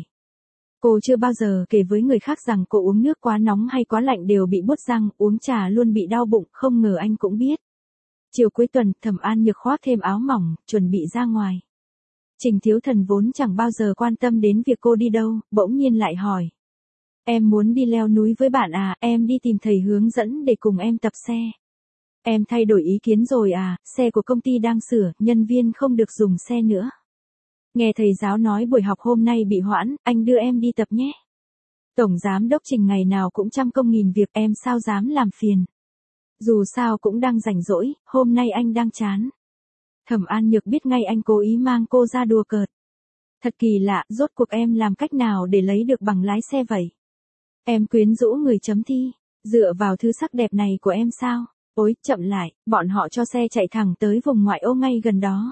Cô chưa bao giờ kể với người khác rằng cô uống nước quá nóng hay quá lạnh đều bị buốt răng, uống trà luôn bị đau bụng, không ngờ anh cũng biết. Chiều cuối tuần, Thẩm An Nhược khoác thêm áo mỏng, chuẩn bị ra ngoài. Trình Thiếu Thần vốn chẳng bao giờ quan tâm đến việc cô đi đâu, bỗng nhiên lại hỏi. Em muốn đi leo núi với bạn à, em đi tìm thầy hướng dẫn để cùng em tập xe. Em thay đổi ý kiến rồi à, xe của công ty đang sửa, nhân viên không được dùng xe nữa. Nghe thầy giáo nói buổi học hôm nay bị hoãn, anh đưa em đi tập nhé. Tổng giám đốc Trình ngày nào cũng trăm công nghìn việc, em sao dám làm phiền. Dù sao cũng đang rảnh rỗi, hôm nay anh đang chán. Thẩm An Nhược biết ngay anh cố ý mang cô ra đùa cợt. Thật kỳ lạ, rốt cuộc em làm cách nào để lấy được bằng lái xe vậy? Em quyến rũ người chấm thi, dựa vào thứ sắc đẹp này của em sao? Ôi, chậm lại, bọn họ cho xe chạy thẳng tới vùng ngoại ô ngay gần đó.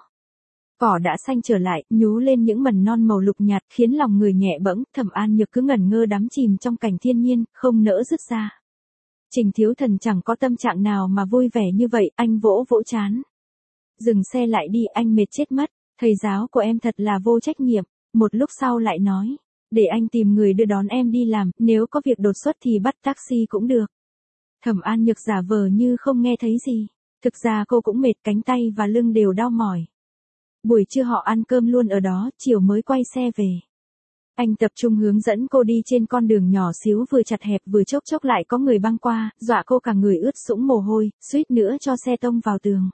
Cỏ đã xanh trở lại, nhú lên những mần non màu lục nhạt, khiến lòng người nhẹ bẫng. Thẩm An Nhược cứ ngẩn ngơ đắm chìm trong cảnh thiên nhiên, không nỡ dứt ra. Trình Thiếu Thần chẳng có tâm trạng nào mà vui vẻ như vậy, anh vỗ vỗ trán. Dừng xe lại đi, anh mệt chết mất. Thầy giáo của em thật là vô trách nhiệm. Một lúc sau lại nói, để anh tìm người đưa đón em đi làm, nếu có việc đột xuất thì bắt taxi cũng được. Thẩm An Nhược giả vờ như không nghe thấy gì. Thực ra cô cũng mệt, cánh tay và lưng đều đau mỏi. Buổi trưa họ ăn cơm luôn ở đó, chiều mới quay xe về. Anh tập trung hướng dẫn cô đi trên con đường nhỏ xíu vừa chặt hẹp vừa chốc chốc lại có người băng qua, dọa cô cả người ướt sũng mồ hôi, suýt nữa cho xe tông vào tường.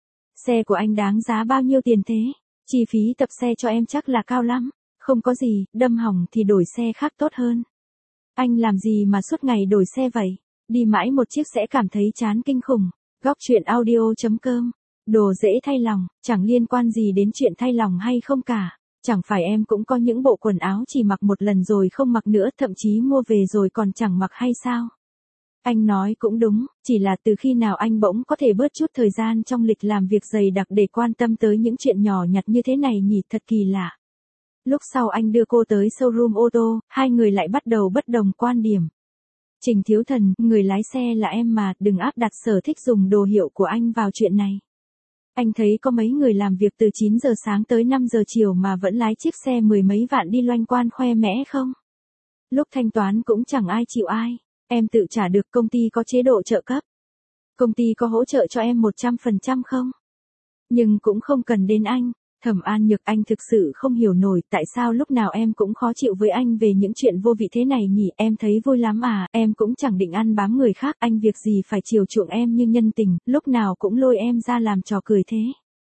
Xe của anh đáng giá bao nhiêu tiền thế? Chi phí tập xe cho em chắc là cao lắm. Không có gì, đâm hỏng thì đổi xe khác tốt hơn. Anh làm gì mà suốt ngày đổi xe vậy? Đi mãi một chiếc sẽ cảm thấy chán kinh khủng. Góc truyện audio.com. Đồ dễ thay lòng, chẳng liên quan gì đến chuyện thay lòng hay không cả. Chẳng phải em cũng có những bộ quần áo chỉ mặc một lần rồi không mặc nữa, thậm chí mua về rồi còn chẳng mặc hay sao? Anh nói cũng đúng, chỉ là từ khi nào anh bỗng có thể bớt chút thời gian trong lịch làm việc dày đặc để quan tâm tới những chuyện nhỏ nhặt như thế này nhỉ, thật kỳ lạ. Lúc sau anh đưa cô tới showroom ô tô, hai người lại bắt đầu bất đồng quan điểm. Trình Thiếu Thần, người lái xe là em mà, đừng áp đặt sở thích dùng đồ hiệu của anh vào chuyện này. Anh thấy có mấy người làm việc từ 9 giờ sáng tới 5 giờ chiều mà vẫn lái chiếc xe mười mấy vạn đi loanh quanh khoe mẽ không? Lúc thanh toán cũng chẳng ai chịu ai. Em tự trả được, công ty có chế độ trợ cấp. Công ty có hỗ trợ cho em 100% không? Nhưng cũng không cần đến anh. Thẩm An Nhược, anh thực sự không hiểu nổi tại sao lúc nào em cũng khó chịu với anh về những chuyện vô vị thế này nhỉ, em thấy vui lắm à, em cũng chẳng định ăn bám người khác, anh việc gì phải chiều chuộng em như nhân tình, lúc nào cũng lôi em ra làm trò cười thế.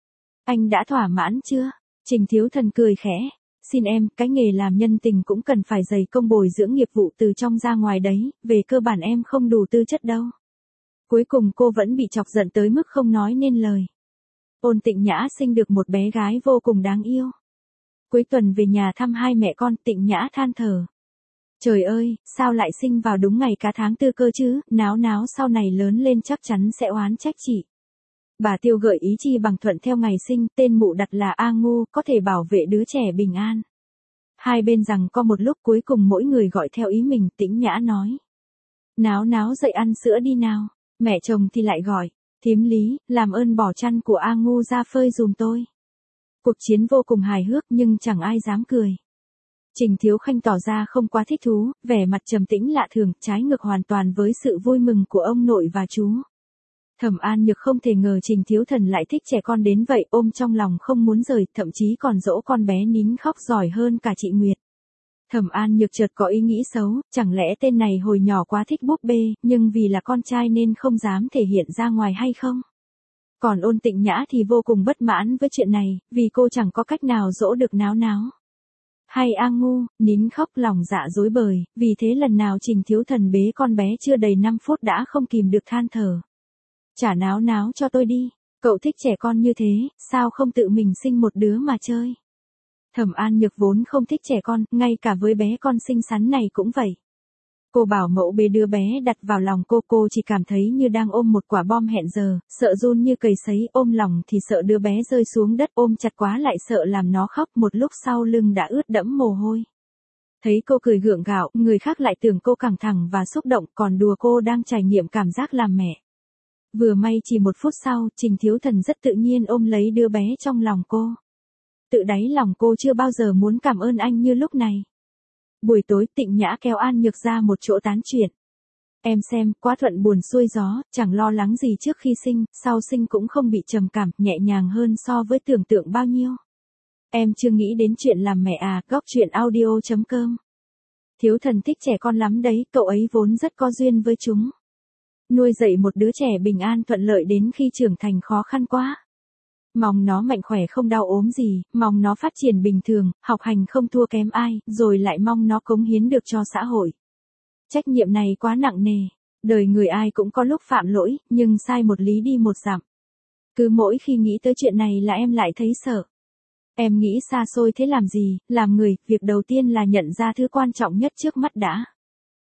Anh đã thỏa mãn chưa? Trình Thiếu Thần cười khẽ. Xin em, cái nghề làm nhân tình cũng cần phải dày công bồi dưỡng nghiệp vụ từ trong ra ngoài đấy, về cơ bản em không đủ tư chất đâu. Cuối cùng cô vẫn bị chọc giận tới mức không nói nên lời. Ôn Tịnh Nhã sinh được một bé gái vô cùng đáng yêu. Cuối tuần về nhà thăm hai mẹ con, Tịnh Nhã than thở. Trời ơi, sao lại sinh vào đúng ngày cá tháng tư cơ chứ, náo náo sau này lớn lên chắc chắn sẽ oán trách chị. Bà Tiêu gợi ý chi bằng thuận theo ngày sinh, tên mụ đặt là A Ngu, có thể bảo vệ đứa trẻ bình an. Hai bên rằng có một lúc cuối cùng mỗi người gọi theo ý mình, Tĩnh Nhã nói. Náo náo dậy ăn sữa đi nào, mẹ chồng thì lại gọi. Thím Lý, làm ơn bỏ chăn của A Ngu ra phơi dùm tôi. Cuộc chiến vô cùng hài hước nhưng chẳng ai dám cười. Trình Thiếu Khanh tỏ ra không quá thích thú, vẻ mặt trầm tĩnh lạ thường, trái ngược hoàn toàn với sự vui mừng của ông nội và chú. Thẩm An Nhược không thể ngờ Trình Thiếu Thần lại thích trẻ con đến vậy, ôm trong lòng không muốn rời, thậm chí còn dỗ con bé nín khóc giỏi hơn cả chị Nguyệt. Thẩm An Nhược chợt có ý nghĩ xấu, chẳng lẽ tên này hồi nhỏ quá thích búp bê, nhưng vì là con trai nên không dám thể hiện ra ngoài hay không? Còn Ôn Tịnh Nhã thì vô cùng bất mãn với chuyện này, vì cô chẳng có cách nào dỗ được náo náo. Hay A Ngu, nín khóc lòng dạ rối bời, vì thế lần nào Trình Thiếu Thần bế con bé chưa đầy 5 phút đã không kìm được than thở. Chả náo náo cho tôi đi, cậu thích trẻ con như thế, sao không tự mình sinh một đứa mà chơi? Thẩm An Nhược vốn không thích trẻ con, ngay cả với bé con xinh xắn này cũng vậy. Cô bảo mẫu bế đứa bé đặt vào lòng cô chỉ cảm thấy như đang ôm một quả bom hẹn giờ, sợ run như cầy sấy, ôm lòng thì sợ đứa bé rơi xuống đất, ôm chặt quá lại sợ làm nó khóc, một lúc sau lưng đã ướt đẫm mồ hôi. Thấy cô cười gượng gạo, người khác lại tưởng cô căng thẳng và xúc động, còn đùa cô đang trải nghiệm cảm giác làm mẹ. Vừa may chỉ một phút sau, Trình Thiếu Thần rất tự nhiên ôm lấy đứa bé trong lòng cô. Tự đáy lòng cô chưa bao giờ muốn cảm ơn anh như lúc này. Buổi tối Tịnh Nhã kéo An Nhược ra một chỗ tán chuyện. Em xem, quá thuận buồn xuôi gió, chẳng lo lắng gì trước khi sinh, sau sinh cũng không bị trầm cảm, nhẹ nhàng hơn so với tưởng tượng bao nhiêu. Em chưa nghĩ đến chuyện làm mẹ à, góc truyện audio.com. Thiếu Thần thích trẻ con lắm đấy, cậu ấy vốn rất có duyên với chúng. Nuôi dạy một đứa trẻ bình an thuận lợi đến khi trưởng thành khó khăn quá. Mong nó mạnh khỏe không đau ốm gì, mong nó phát triển bình thường, học hành không thua kém ai, rồi lại mong nó cống hiến được cho xã hội. Trách nhiệm này quá nặng nề. Đời người ai cũng có lúc phạm lỗi, nhưng sai một lý đi một dặm. Cứ mỗi khi nghĩ tới chuyện này là em lại thấy sợ. Em nghĩ xa xôi thế làm gì, làm người, việc đầu tiên là nhận ra thứ quan trọng nhất trước mắt đã.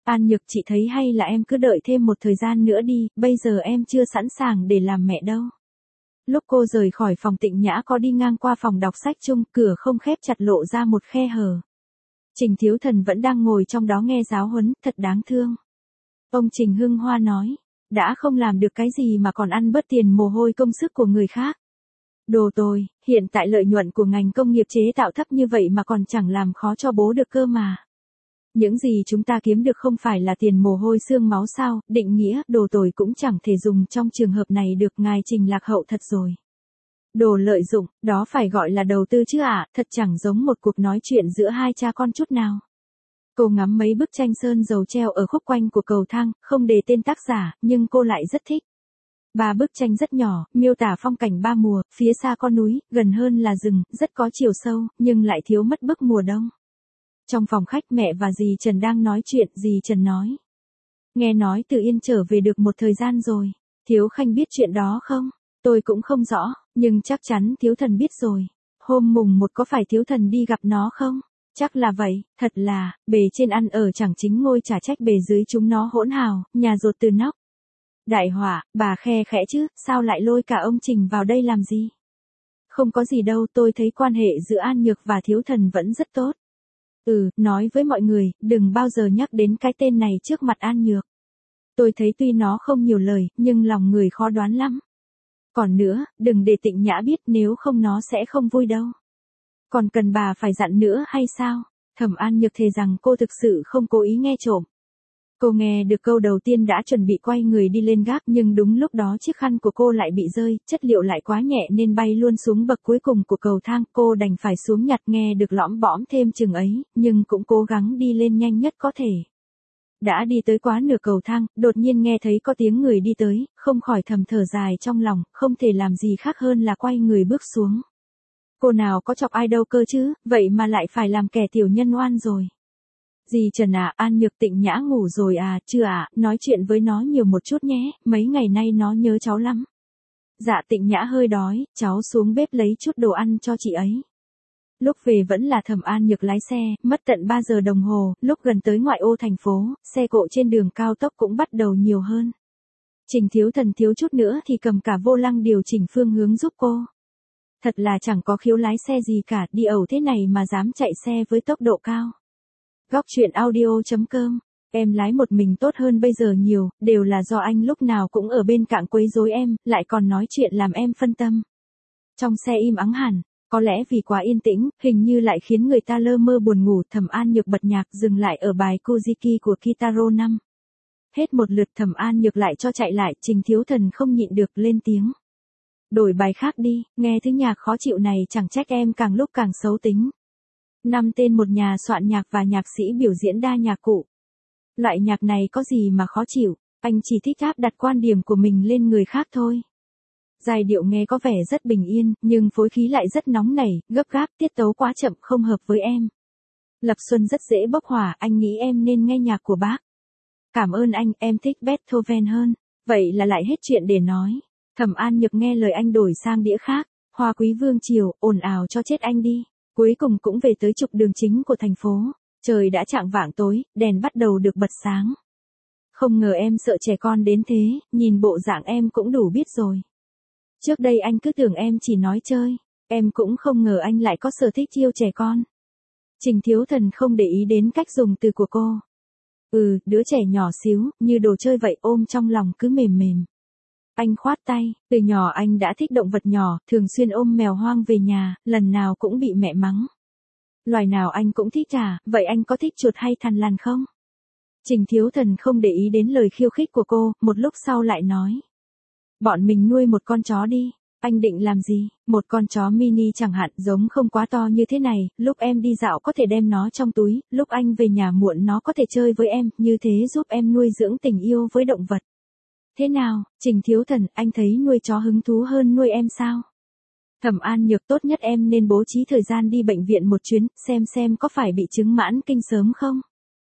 An Nhược, chị thấy hay là em cứ đợi thêm một thời gian nữa đi, bây giờ em chưa sẵn sàng để làm mẹ đâu. Lúc cô rời khỏi phòng Tịnh Nhã có đi ngang qua phòng đọc sách chung, cửa không khép chặt lộ ra một khe hở. Trình Thiếu Thần vẫn đang ngồi trong đó nghe giáo huấn, thật đáng thương. Ông Trình Hưng Hoa nói, đã không làm được cái gì mà còn ăn bớt tiền mồ hôi công sức của người khác. Đồ tồi, hiện tại lợi nhuận của ngành công nghiệp chế tạo thấp như vậy mà còn chẳng làm khó cho bố được cơ mà. Những gì chúng ta kiếm được không phải là tiền mồ hôi xương máu sao, định nghĩa, đồ tồi cũng chẳng thể dùng trong trường hợp này được, ngài Trình lạc hậu thật rồi. Đồ lợi dụng, đó phải gọi là đầu tư chứ ạ, thật chẳng giống một cuộc nói chuyện giữa hai cha con chút nào. Cô ngắm mấy bức tranh sơn dầu treo ở khúc quanh của cầu thang, không đề tên tác giả, nhưng cô lại rất thích. 3 bức tranh rất nhỏ, miêu tả phong cảnh 3 mùa, phía xa có núi, gần hơn là rừng, rất có chiều sâu, nhưng lại thiếu mất bức mùa đông. Trong phòng khách mẹ và dì Trần đang nói chuyện, dì Trần nói. Nghe nói Từ Yên trở về được một thời gian rồi. Thiếu Khanh biết chuyện đó không? Tôi cũng không rõ, nhưng chắc chắn Thiếu Thần biết rồi. Hôm mùng 1 có phải Thiếu Thần đi gặp nó không? Chắc là vậy, thật là, bề trên ăn ở chẳng chính ngôi chả trách bề dưới chúng nó hỗn hào, nhà dột từ nóc. Đại họa, bà khe khẽ chứ, sao lại lôi cả ông Trình vào đây làm gì? Không có gì đâu, tôi thấy quan hệ giữa An Nhược và Thiếu Thần vẫn rất tốt. Nói với mọi người, đừng bao giờ nhắc đến cái tên này trước mặt An Nhược. Tôi thấy tuy nó không nhiều lời, nhưng lòng người khó đoán lắm. Còn nữa, đừng để Tịnh Nhã biết, nếu không nó sẽ không vui đâu. Còn cần bà phải dặn nữa hay sao? Thẩm An Nhược thề rằng cô thực sự không cố ý nghe trộm. Cô nghe được câu đầu tiên đã chuẩn bị quay người đi lên gác, nhưng đúng lúc đó chiếc khăn của cô lại bị rơi, chất liệu lại quá nhẹ nên bay luôn xuống bậc cuối cùng của cầu thang, cô đành phải xuống nhặt, nghe được lõm bõm thêm chừng ấy, nhưng cũng cố gắng đi lên nhanh nhất có thể. Đã đi tới quá nửa cầu thang, đột nhiên nghe thấy có tiếng người đi tới, không khỏi thầm thở dài trong lòng, không thể làm gì khác hơn là quay người bước xuống. Cô nào có chọc ai đâu cơ chứ, vậy mà lại phải làm kẻ tiểu nhân oan rồi. Dì Trần à, An Nhược Tịnh Nhã ngủ rồi à, chưa à, nói chuyện với nó nhiều một chút nhé, mấy ngày nay nó nhớ cháu lắm. Dạ Tịnh Nhã hơi đói, cháu xuống bếp lấy chút đồ ăn cho chị ấy. Lúc về vẫn là Thẩm An Nhược lái xe, mất tận 3 giờ đồng hồ, lúc gần tới ngoại ô thành phố, xe cộ trên đường cao tốc cũng bắt đầu nhiều hơn. Trình Thiếu Thần thiếu chút nữa thì cầm cả vô lăng điều chỉnh phương hướng giúp cô. Thật là chẳng có khiếu lái xe gì cả, đi ẩu thế này mà dám chạy xe với tốc độ cao. Góc truyện audio.com, em lái một mình tốt hơn bây giờ nhiều, đều là do anh lúc nào cũng ở bên cạnh quấy rối em, lại còn nói chuyện làm em phân tâm. Trong xe im ắng hẳn, có lẽ vì quá yên tĩnh, hình như lại khiến người ta lơ mơ buồn ngủ. Thẩm An Nhược bật nhạc dừng lại ở bài Kojiki của Kitaro 5. Hết một lượt Thẩm An Nhược lại cho chạy lại, Trình Thiếu Thần không nhịn được lên tiếng. Đổi bài khác đi, nghe thứ nhạc khó chịu này chẳng trách em càng lúc càng xấu tính. 5 tên một nhà soạn nhạc và nhạc sĩ biểu diễn đa nhạc cụ. Loại nhạc này có gì mà khó chịu, anh chỉ thích áp đặt quan điểm của mình lên người khác thôi. Giai điệu nghe có vẻ rất bình yên, nhưng phối khí lại rất nóng nảy, gấp gáp, tiết tấu quá chậm, không hợp với em. Lập Xuân rất dễ bốc hỏa, anh nghĩ em nên nghe nhạc của bác. Cảm ơn anh, em thích Beethoven hơn. Vậy là lại hết chuyện để nói. Thẩm An Nhược nghe lời anh đổi sang đĩa khác. Hoa Quý Vương Triều, ồn ào cho chết anh đi. Cuối cùng cũng về tới trục đường chính của thành phố. Trời đã chạng vạng tối, đèn bắt đầu được bật sáng. Không ngờ em sợ trẻ con đến thế, nhìn bộ dạng em cũng đủ biết rồi. Trước đây anh cứ tưởng em chỉ nói chơi, em cũng không ngờ anh lại có sở thích yêu trẻ con. Trình Thiếu Thần không để ý đến cách dùng từ của cô. Đứa trẻ nhỏ xíu, như đồ chơi vậy, ôm trong lòng cứ mềm mềm. Anh khoát tay, từ nhỏ anh đã thích động vật nhỏ, thường xuyên ôm mèo hoang về nhà, lần nào cũng bị mẹ mắng. Loài nào anh cũng thích à, vậy anh có thích chuột hay thằn lằn không? Trình Thiếu Thần không để ý đến lời khiêu khích của cô, một lúc sau lại nói. Bọn mình nuôi một con chó đi, anh định làm gì? Một con chó mini chẳng hạn, giống không quá to như thế này, lúc em đi dạo có thể đem nó trong túi, lúc anh về nhà muộn nó có thể chơi với em, như thế giúp em nuôi dưỡng tình yêu với động vật. Thế nào, Trình Thiếu Thần, anh thấy nuôi chó hứng thú hơn nuôi em sao? Thẩm An Nhược, tốt nhất em nên bố trí thời gian đi bệnh viện một chuyến, xem có phải bị chứng mãn kinh sớm không?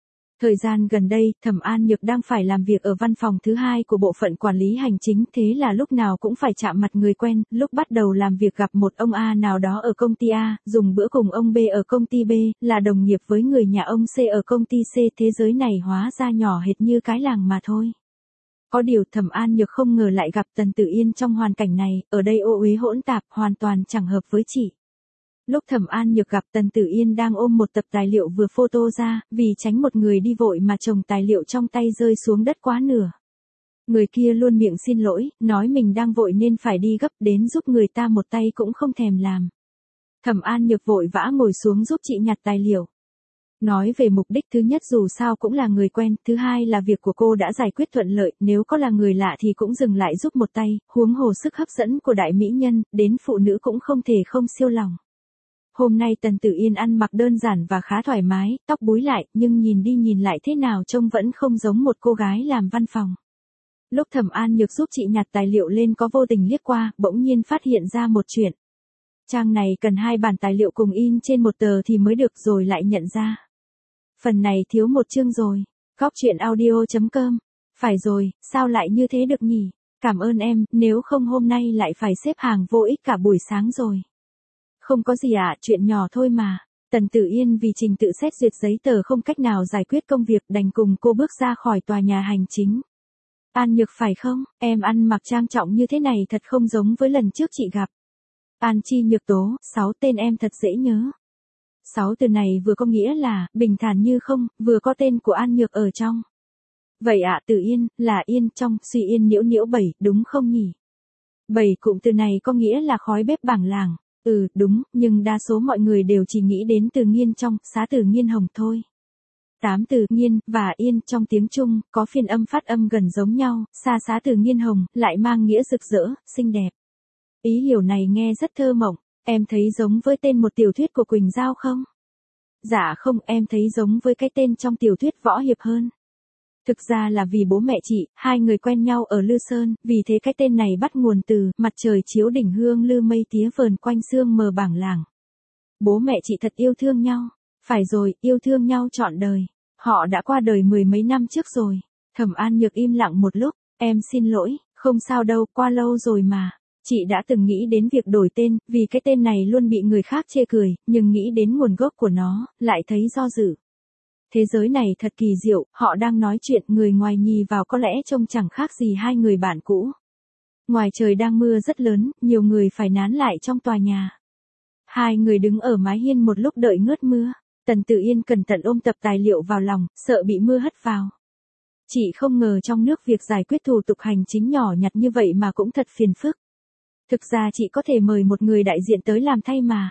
Thời gian gần đây, Thẩm An Nhược đang phải làm việc ở văn phòng thứ hai của bộ phận quản lý hành chính, thế là lúc nào cũng phải chạm mặt người quen, lúc bắt đầu làm việc gặp một ông A nào đó ở công ty A, dùng bữa cùng ông B ở công ty B, là đồng nghiệp với người nhà ông C ở công ty C, thế giới này hóa ra nhỏ hệt như cái làng mà thôi. Có điều Thẩm An Nhược không ngờ lại gặp Tần Tử Yên trong hoàn cảnh này, ở đây ô uế hỗn tạp, hoàn toàn chẳng hợp với chị. Lúc Thẩm An Nhược gặp Tần Tử Yên đang ôm một tập tài liệu vừa photo ra, vì tránh một người đi vội mà chồng tài liệu trong tay rơi xuống đất quá nửa. Người kia luôn miệng xin lỗi, nói mình đang vội nên phải đi gấp, đến giúp người ta một tay cũng không thèm làm. Thẩm An Nhược vội vã ngồi xuống giúp chị nhặt tài liệu. Nói về mục đích, thứ nhất dù sao cũng là người quen, thứ hai là việc của cô đã giải quyết thuận lợi, nếu có là người lạ thì cũng dừng lại giúp một tay, huống hồ sức hấp dẫn của đại mỹ nhân, đến phụ nữ cũng không thể không siêu lòng. Hôm nay Tần Tử Yên ăn mặc đơn giản và khá thoải mái, tóc búi lại, nhưng nhìn đi nhìn lại thế nào trông vẫn không giống một cô gái làm văn phòng. Lúc Thẩm An Nhược giúp chị nhặt tài liệu lên có vô tình liếc qua, bỗng nhiên phát hiện ra một chuyện. Trang này cần 2 bản tài liệu cùng in trên một tờ thì mới được, rồi lại nhận ra. Phần này thiếu một chương rồi. Góc truyện audio.com. Phải rồi, sao lại như thế được nhỉ? Cảm ơn em, nếu không hôm nay lại phải xếp hàng vô ích cả buổi sáng rồi. Không có gì ạ, chuyện nhỏ thôi mà. Tần Tử Yên vì trình tự xét duyệt giấy tờ không cách nào giải quyết công việc, đành cùng cô bước ra khỏi tòa nhà hành chính. An Nhược phải không? Em ăn mặc trang trọng như thế này thật không giống với lần trước chị gặp. An Chi Nhược Tố, 6 tên em thật dễ nhớ. 6 từ này vừa có nghĩa là bình thản như không, vừa có tên của An Nhược ở trong. Vậy ạ, Tử Yên là yên trong, suy yên nhiễu nhiễu 7, đúng không nhỉ? 7 cụm từ này có nghĩa là khói bếp bảng làng. Đúng, nhưng đa số mọi người đều chỉ nghĩ đến từ nghiên trong, xá từ nghiên hồng thôi. 8 từ nghiên và yên trong tiếng Trung có phiên âm phát âm gần giống nhau, xá từ nghiên hồng lại mang nghĩa rực rỡ, xinh đẹp. Ý hiểu này nghe rất thơ mộng, em thấy giống với tên một tiểu thuyết của Quỳnh Giao không? Dạ không, em thấy giống với cái tên trong tiểu thuyết võ hiệp hơn. Thực ra là vì bố mẹ chị, hai người quen nhau ở Lư Sơn, vì thế cái tên này bắt nguồn từ mặt trời chiếu đỉnh hương lư mây tía vờn quanh sương mờ bảng làng. Bố mẹ chị thật yêu thương nhau. Phải rồi, yêu thương nhau trọn đời. Họ đã qua đời 10 mấy năm trước rồi. Thẩm An Nhược im lặng một lúc, em xin lỗi, không sao đâu, qua lâu rồi mà. Chị đã từng nghĩ đến việc đổi tên, vì cái tên này luôn bị người khác chê cười, nhưng nghĩ đến nguồn gốc của nó, lại thấy do dự. Thế giới này thật kỳ diệu, họ đang nói chuyện, người ngoài nhì vào có lẽ trông chẳng khác gì hai người bạn cũ. Ngoài trời đang mưa rất lớn, nhiều người phải nán lại trong tòa nhà. Hai người đứng ở mái hiên một lúc đợi ngớt mưa. Tần Tử Yên cẩn thận ôm tập tài liệu vào lòng, sợ bị mưa hất vào. Chị không ngờ trong nước việc giải quyết thủ tục hành chính nhỏ nhặt như vậy mà cũng thật phiền phức. Thực ra chị có thể mời một người đại diện tới làm thay mà.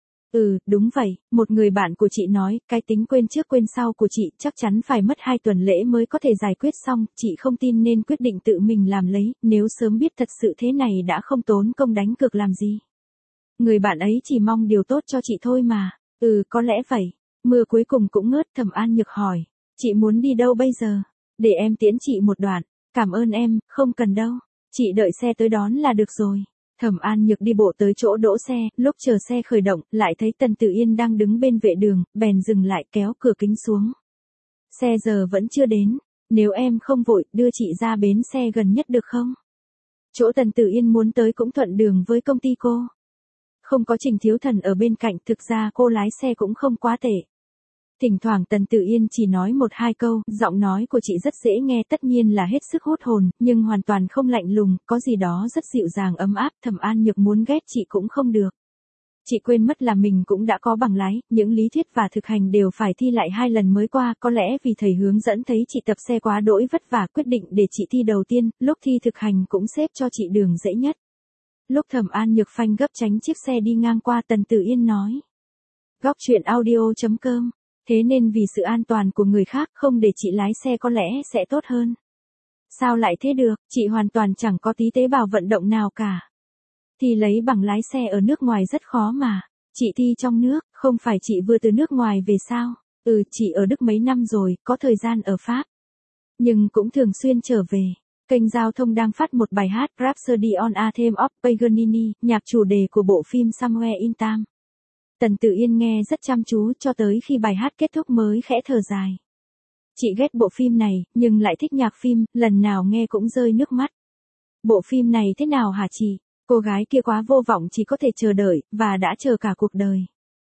Đúng vậy, một người bạn của chị nói, cái tính quên trước quên sau của chị chắc chắn phải mất 2 tuần lễ mới có thể giải quyết xong, chị không tin nên quyết định tự mình làm lấy, nếu sớm biết thật sự thế này đã không tốn công đánh cược làm gì. Người bạn ấy chỉ mong điều tốt cho chị thôi mà. Có lẽ vậy. Mưa cuối cùng cũng ngớt, Thẩm An Nhược hỏi. Chị muốn đi đâu bây giờ? Để em tiễn chị một đoạn. Cảm ơn em, không cần đâu. Chị đợi xe tới đón là được rồi. Thẩm An Nhược đi bộ tới chỗ đỗ xe, lúc chờ xe khởi động, lại thấy Tần Tử Yên đang đứng bên vệ đường, bèn dừng lại kéo cửa kính xuống. Xe giờ vẫn chưa đến. Nếu em không vội, đưa chị ra bến xe gần nhất được không? Chỗ Tần Tử Yên muốn tới cũng thuận đường với công ty cô. Không có Trình Thiếu Thần ở bên cạnh, thực ra cô lái xe cũng không quá tệ. Thỉnh thoảng Tần Tử Yên chỉ nói 1-2 câu, giọng nói của chị rất dễ nghe, tất nhiên là hết sức hút hồn, nhưng hoàn toàn không lạnh lùng, có gì đó rất dịu dàng ấm áp. Thẩm An Nhược muốn ghét chị cũng không được. Chị quên mất là mình cũng đã có bằng lái, những lý thuyết và thực hành đều phải thi lại 2 lần mới qua, có lẽ vì thầy hướng dẫn thấy chị tập xe quá đỗi vất vả, quyết định để chị thi đầu tiên, lúc thi thực hành cũng xếp cho chị đường dễ nhất. Lúc Thẩm An Nhược phanh gấp tránh chiếc xe đi ngang qua, Tần Tử Yên nói. Góc truyện audio.com. Thế nên vì sự an toàn của người khác, không để chị lái xe có lẽ sẽ tốt hơn. Sao lại thế được, chị hoàn toàn chẳng có tí tế bào vận động nào cả. Thì lấy bằng lái xe ở nước ngoài rất khó mà. Chị thi trong nước, không phải chị vừa từ nước ngoài về sao? Chị ở Đức mấy năm rồi, có thời gian ở Pháp. Nhưng cũng thường xuyên trở về. Kênh giao thông đang phát một bài hát Rhapsody on a Theme of Paganini, nhạc chủ đề của bộ phim Somewhere in Time. Tần Tử Yên nghe rất chăm chú cho tới khi bài hát kết thúc mới khẽ thở dài. Chị ghét bộ phim này, nhưng lại thích nhạc phim, lần nào nghe cũng rơi nước mắt. Bộ phim này thế nào hả chị? Cô gái kia quá vô vọng, chỉ có thể chờ đợi, và đã chờ cả cuộc đời.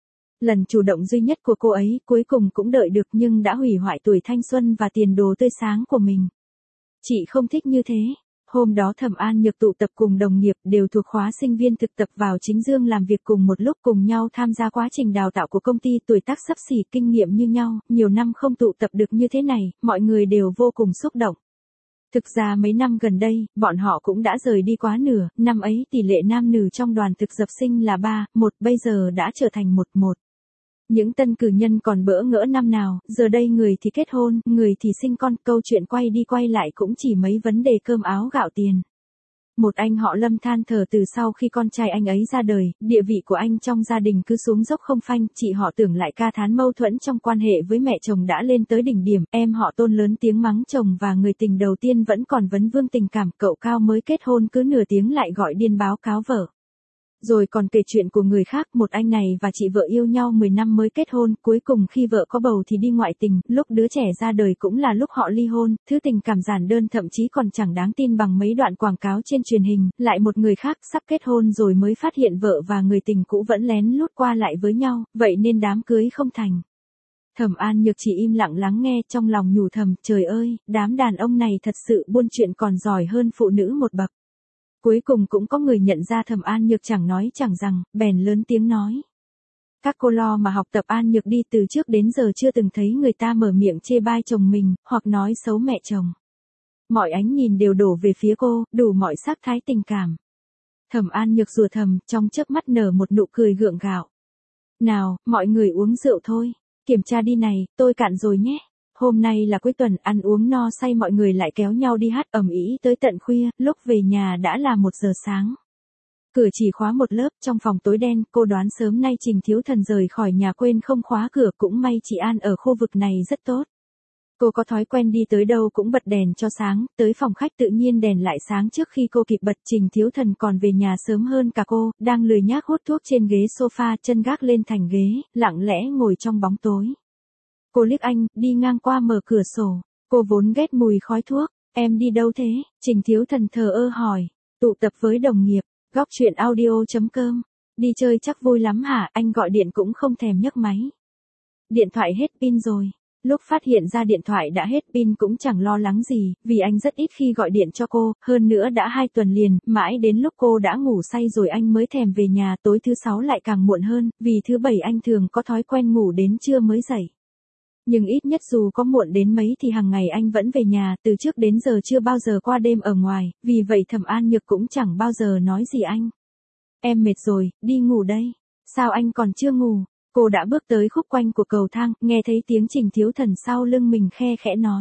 Lần chủ động duy nhất của cô ấy, cuối cùng cũng đợi được nhưng đã hủy hoại tuổi thanh xuân và tiền đồ tươi sáng của mình. Chị không thích như thế. Hôm đó Thẩm An Nhược tụ tập cùng đồng nghiệp đều thuộc khóa sinh viên thực tập vào Chính Dương làm việc cùng một lúc, cùng nhau tham gia quá trình đào tạo của công ty, tuổi tác xấp xỉ, kinh nghiệm như nhau, nhiều năm không tụ tập được như thế này, mọi người đều vô cùng xúc động. Thực ra mấy năm gần đây, bọn họ cũng đã rời đi quá nửa, năm ấy tỷ lệ nam nữ trong đoàn thực tập sinh là 3-1, bây giờ đã trở thành 1-1. Những tân cử nhân còn bỡ ngỡ năm nào, giờ đây người thì kết hôn, người thì sinh con, câu chuyện quay đi quay lại cũng chỉ mấy vấn đề cơm áo gạo tiền. Một anh họ Lâm than thở từ sau khi con trai anh ấy ra đời, địa vị của anh trong gia đình cứ xuống dốc không phanh, chị họ Tưởng lại ca thán mâu thuẫn trong quan hệ với mẹ chồng đã lên tới đỉnh điểm, em họ Tôn lớn tiếng mắng chồng và người tình đầu tiên vẫn còn vấn vương tình cảm, cậu Cao mới kết hôn cứ nửa tiếng lại gọi điên báo cáo vợ. Rồi còn kể chuyện của người khác, một anh này và chị vợ yêu nhau 10 năm mới kết hôn, cuối cùng khi vợ có bầu thì đi ngoại tình, lúc đứa trẻ ra đời cũng là lúc họ ly hôn, thứ tình cảm giản đơn thậm chí còn chẳng đáng tin bằng mấy đoạn quảng cáo trên truyền hình, lại một người khác sắp kết hôn rồi mới phát hiện vợ và người tình cũ vẫn lén lút qua lại với nhau, vậy nên đám cưới không thành. Thẩm An Nhược chỉ im lặng lắng nghe, trong lòng nhủ thầm, trời ơi, đám đàn ông này thật sự buôn chuyện còn giỏi hơn phụ nữ một bậc. Cuối cùng cũng có người nhận ra Thẩm An Nhược chẳng nói chẳng rằng, bèn lớn tiếng nói. Các cô lo mà học tập An Nhược đi, từ trước đến giờ chưa từng thấy người ta mở miệng chê bai chồng mình, hoặc nói xấu mẹ chồng. Mọi ánh nhìn đều đổ về phía cô, đủ mọi sắc thái tình cảm. Thẩm An Nhược rủa thầm, trong chớp mắt nở một nụ cười gượng gạo. Nào, mọi người uống rượu thôi, kiểm tra đi này, tôi cạn rồi nhé. Hôm nay là cuối tuần, ăn uống no say mọi người lại kéo nhau đi hát ầm ĩ tới tận khuya, lúc về nhà đã là 1 giờ sáng. Cửa chỉ khóa một lớp, trong phòng tối đen, cô đoán sớm nay Trình Thiếu Thần rời khỏi nhà quên không khóa cửa, cũng may chị An ở khu vực này rất tốt. Cô có thói quen đi tới đâu cũng bật đèn cho sáng, tới phòng khách tự nhiên đèn lại sáng trước khi cô kịp bật. Trình Thiếu Thần còn về nhà sớm hơn cả cô, đang lười nhác hút thuốc trên ghế sofa, chân gác lên thành ghế, lặng lẽ ngồi trong bóng tối. Cô liếc anh, đi ngang qua mở cửa sổ. Cô vốn ghét mùi khói thuốc. Em đi đâu thế? Trình Thiếu Thần thờ ơ hỏi. Tụ tập với đồng nghiệp. Góc chuyện audio.com. Đi chơi chắc vui lắm hả? Anh gọi điện cũng không thèm nhấc máy. Điện thoại hết pin rồi. Lúc phát hiện ra điện thoại đã hết pin cũng chẳng lo lắng gì, vì anh rất ít khi gọi điện cho cô, hơn nữa đã 2 tuần liền, mãi đến lúc cô đã ngủ say rồi anh mới thèm về nhà, tối thứ 6 lại càng muộn hơn, vì thứ 7 anh thường có thói quen ngủ đến trưa mới dậy. Nhưng ít nhất dù có muộn đến mấy thì hàng ngày anh vẫn về nhà, từ trước đến giờ chưa bao giờ qua đêm ở ngoài, vì vậy Thẩm An Nhược cũng chẳng bao giờ nói gì anh. Em mệt rồi, đi ngủ đây. Sao anh còn chưa ngủ? Cô đã bước tới khúc quanh của cầu thang, nghe thấy tiếng Trình Thiếu Thần sau lưng mình khe khẽ nói.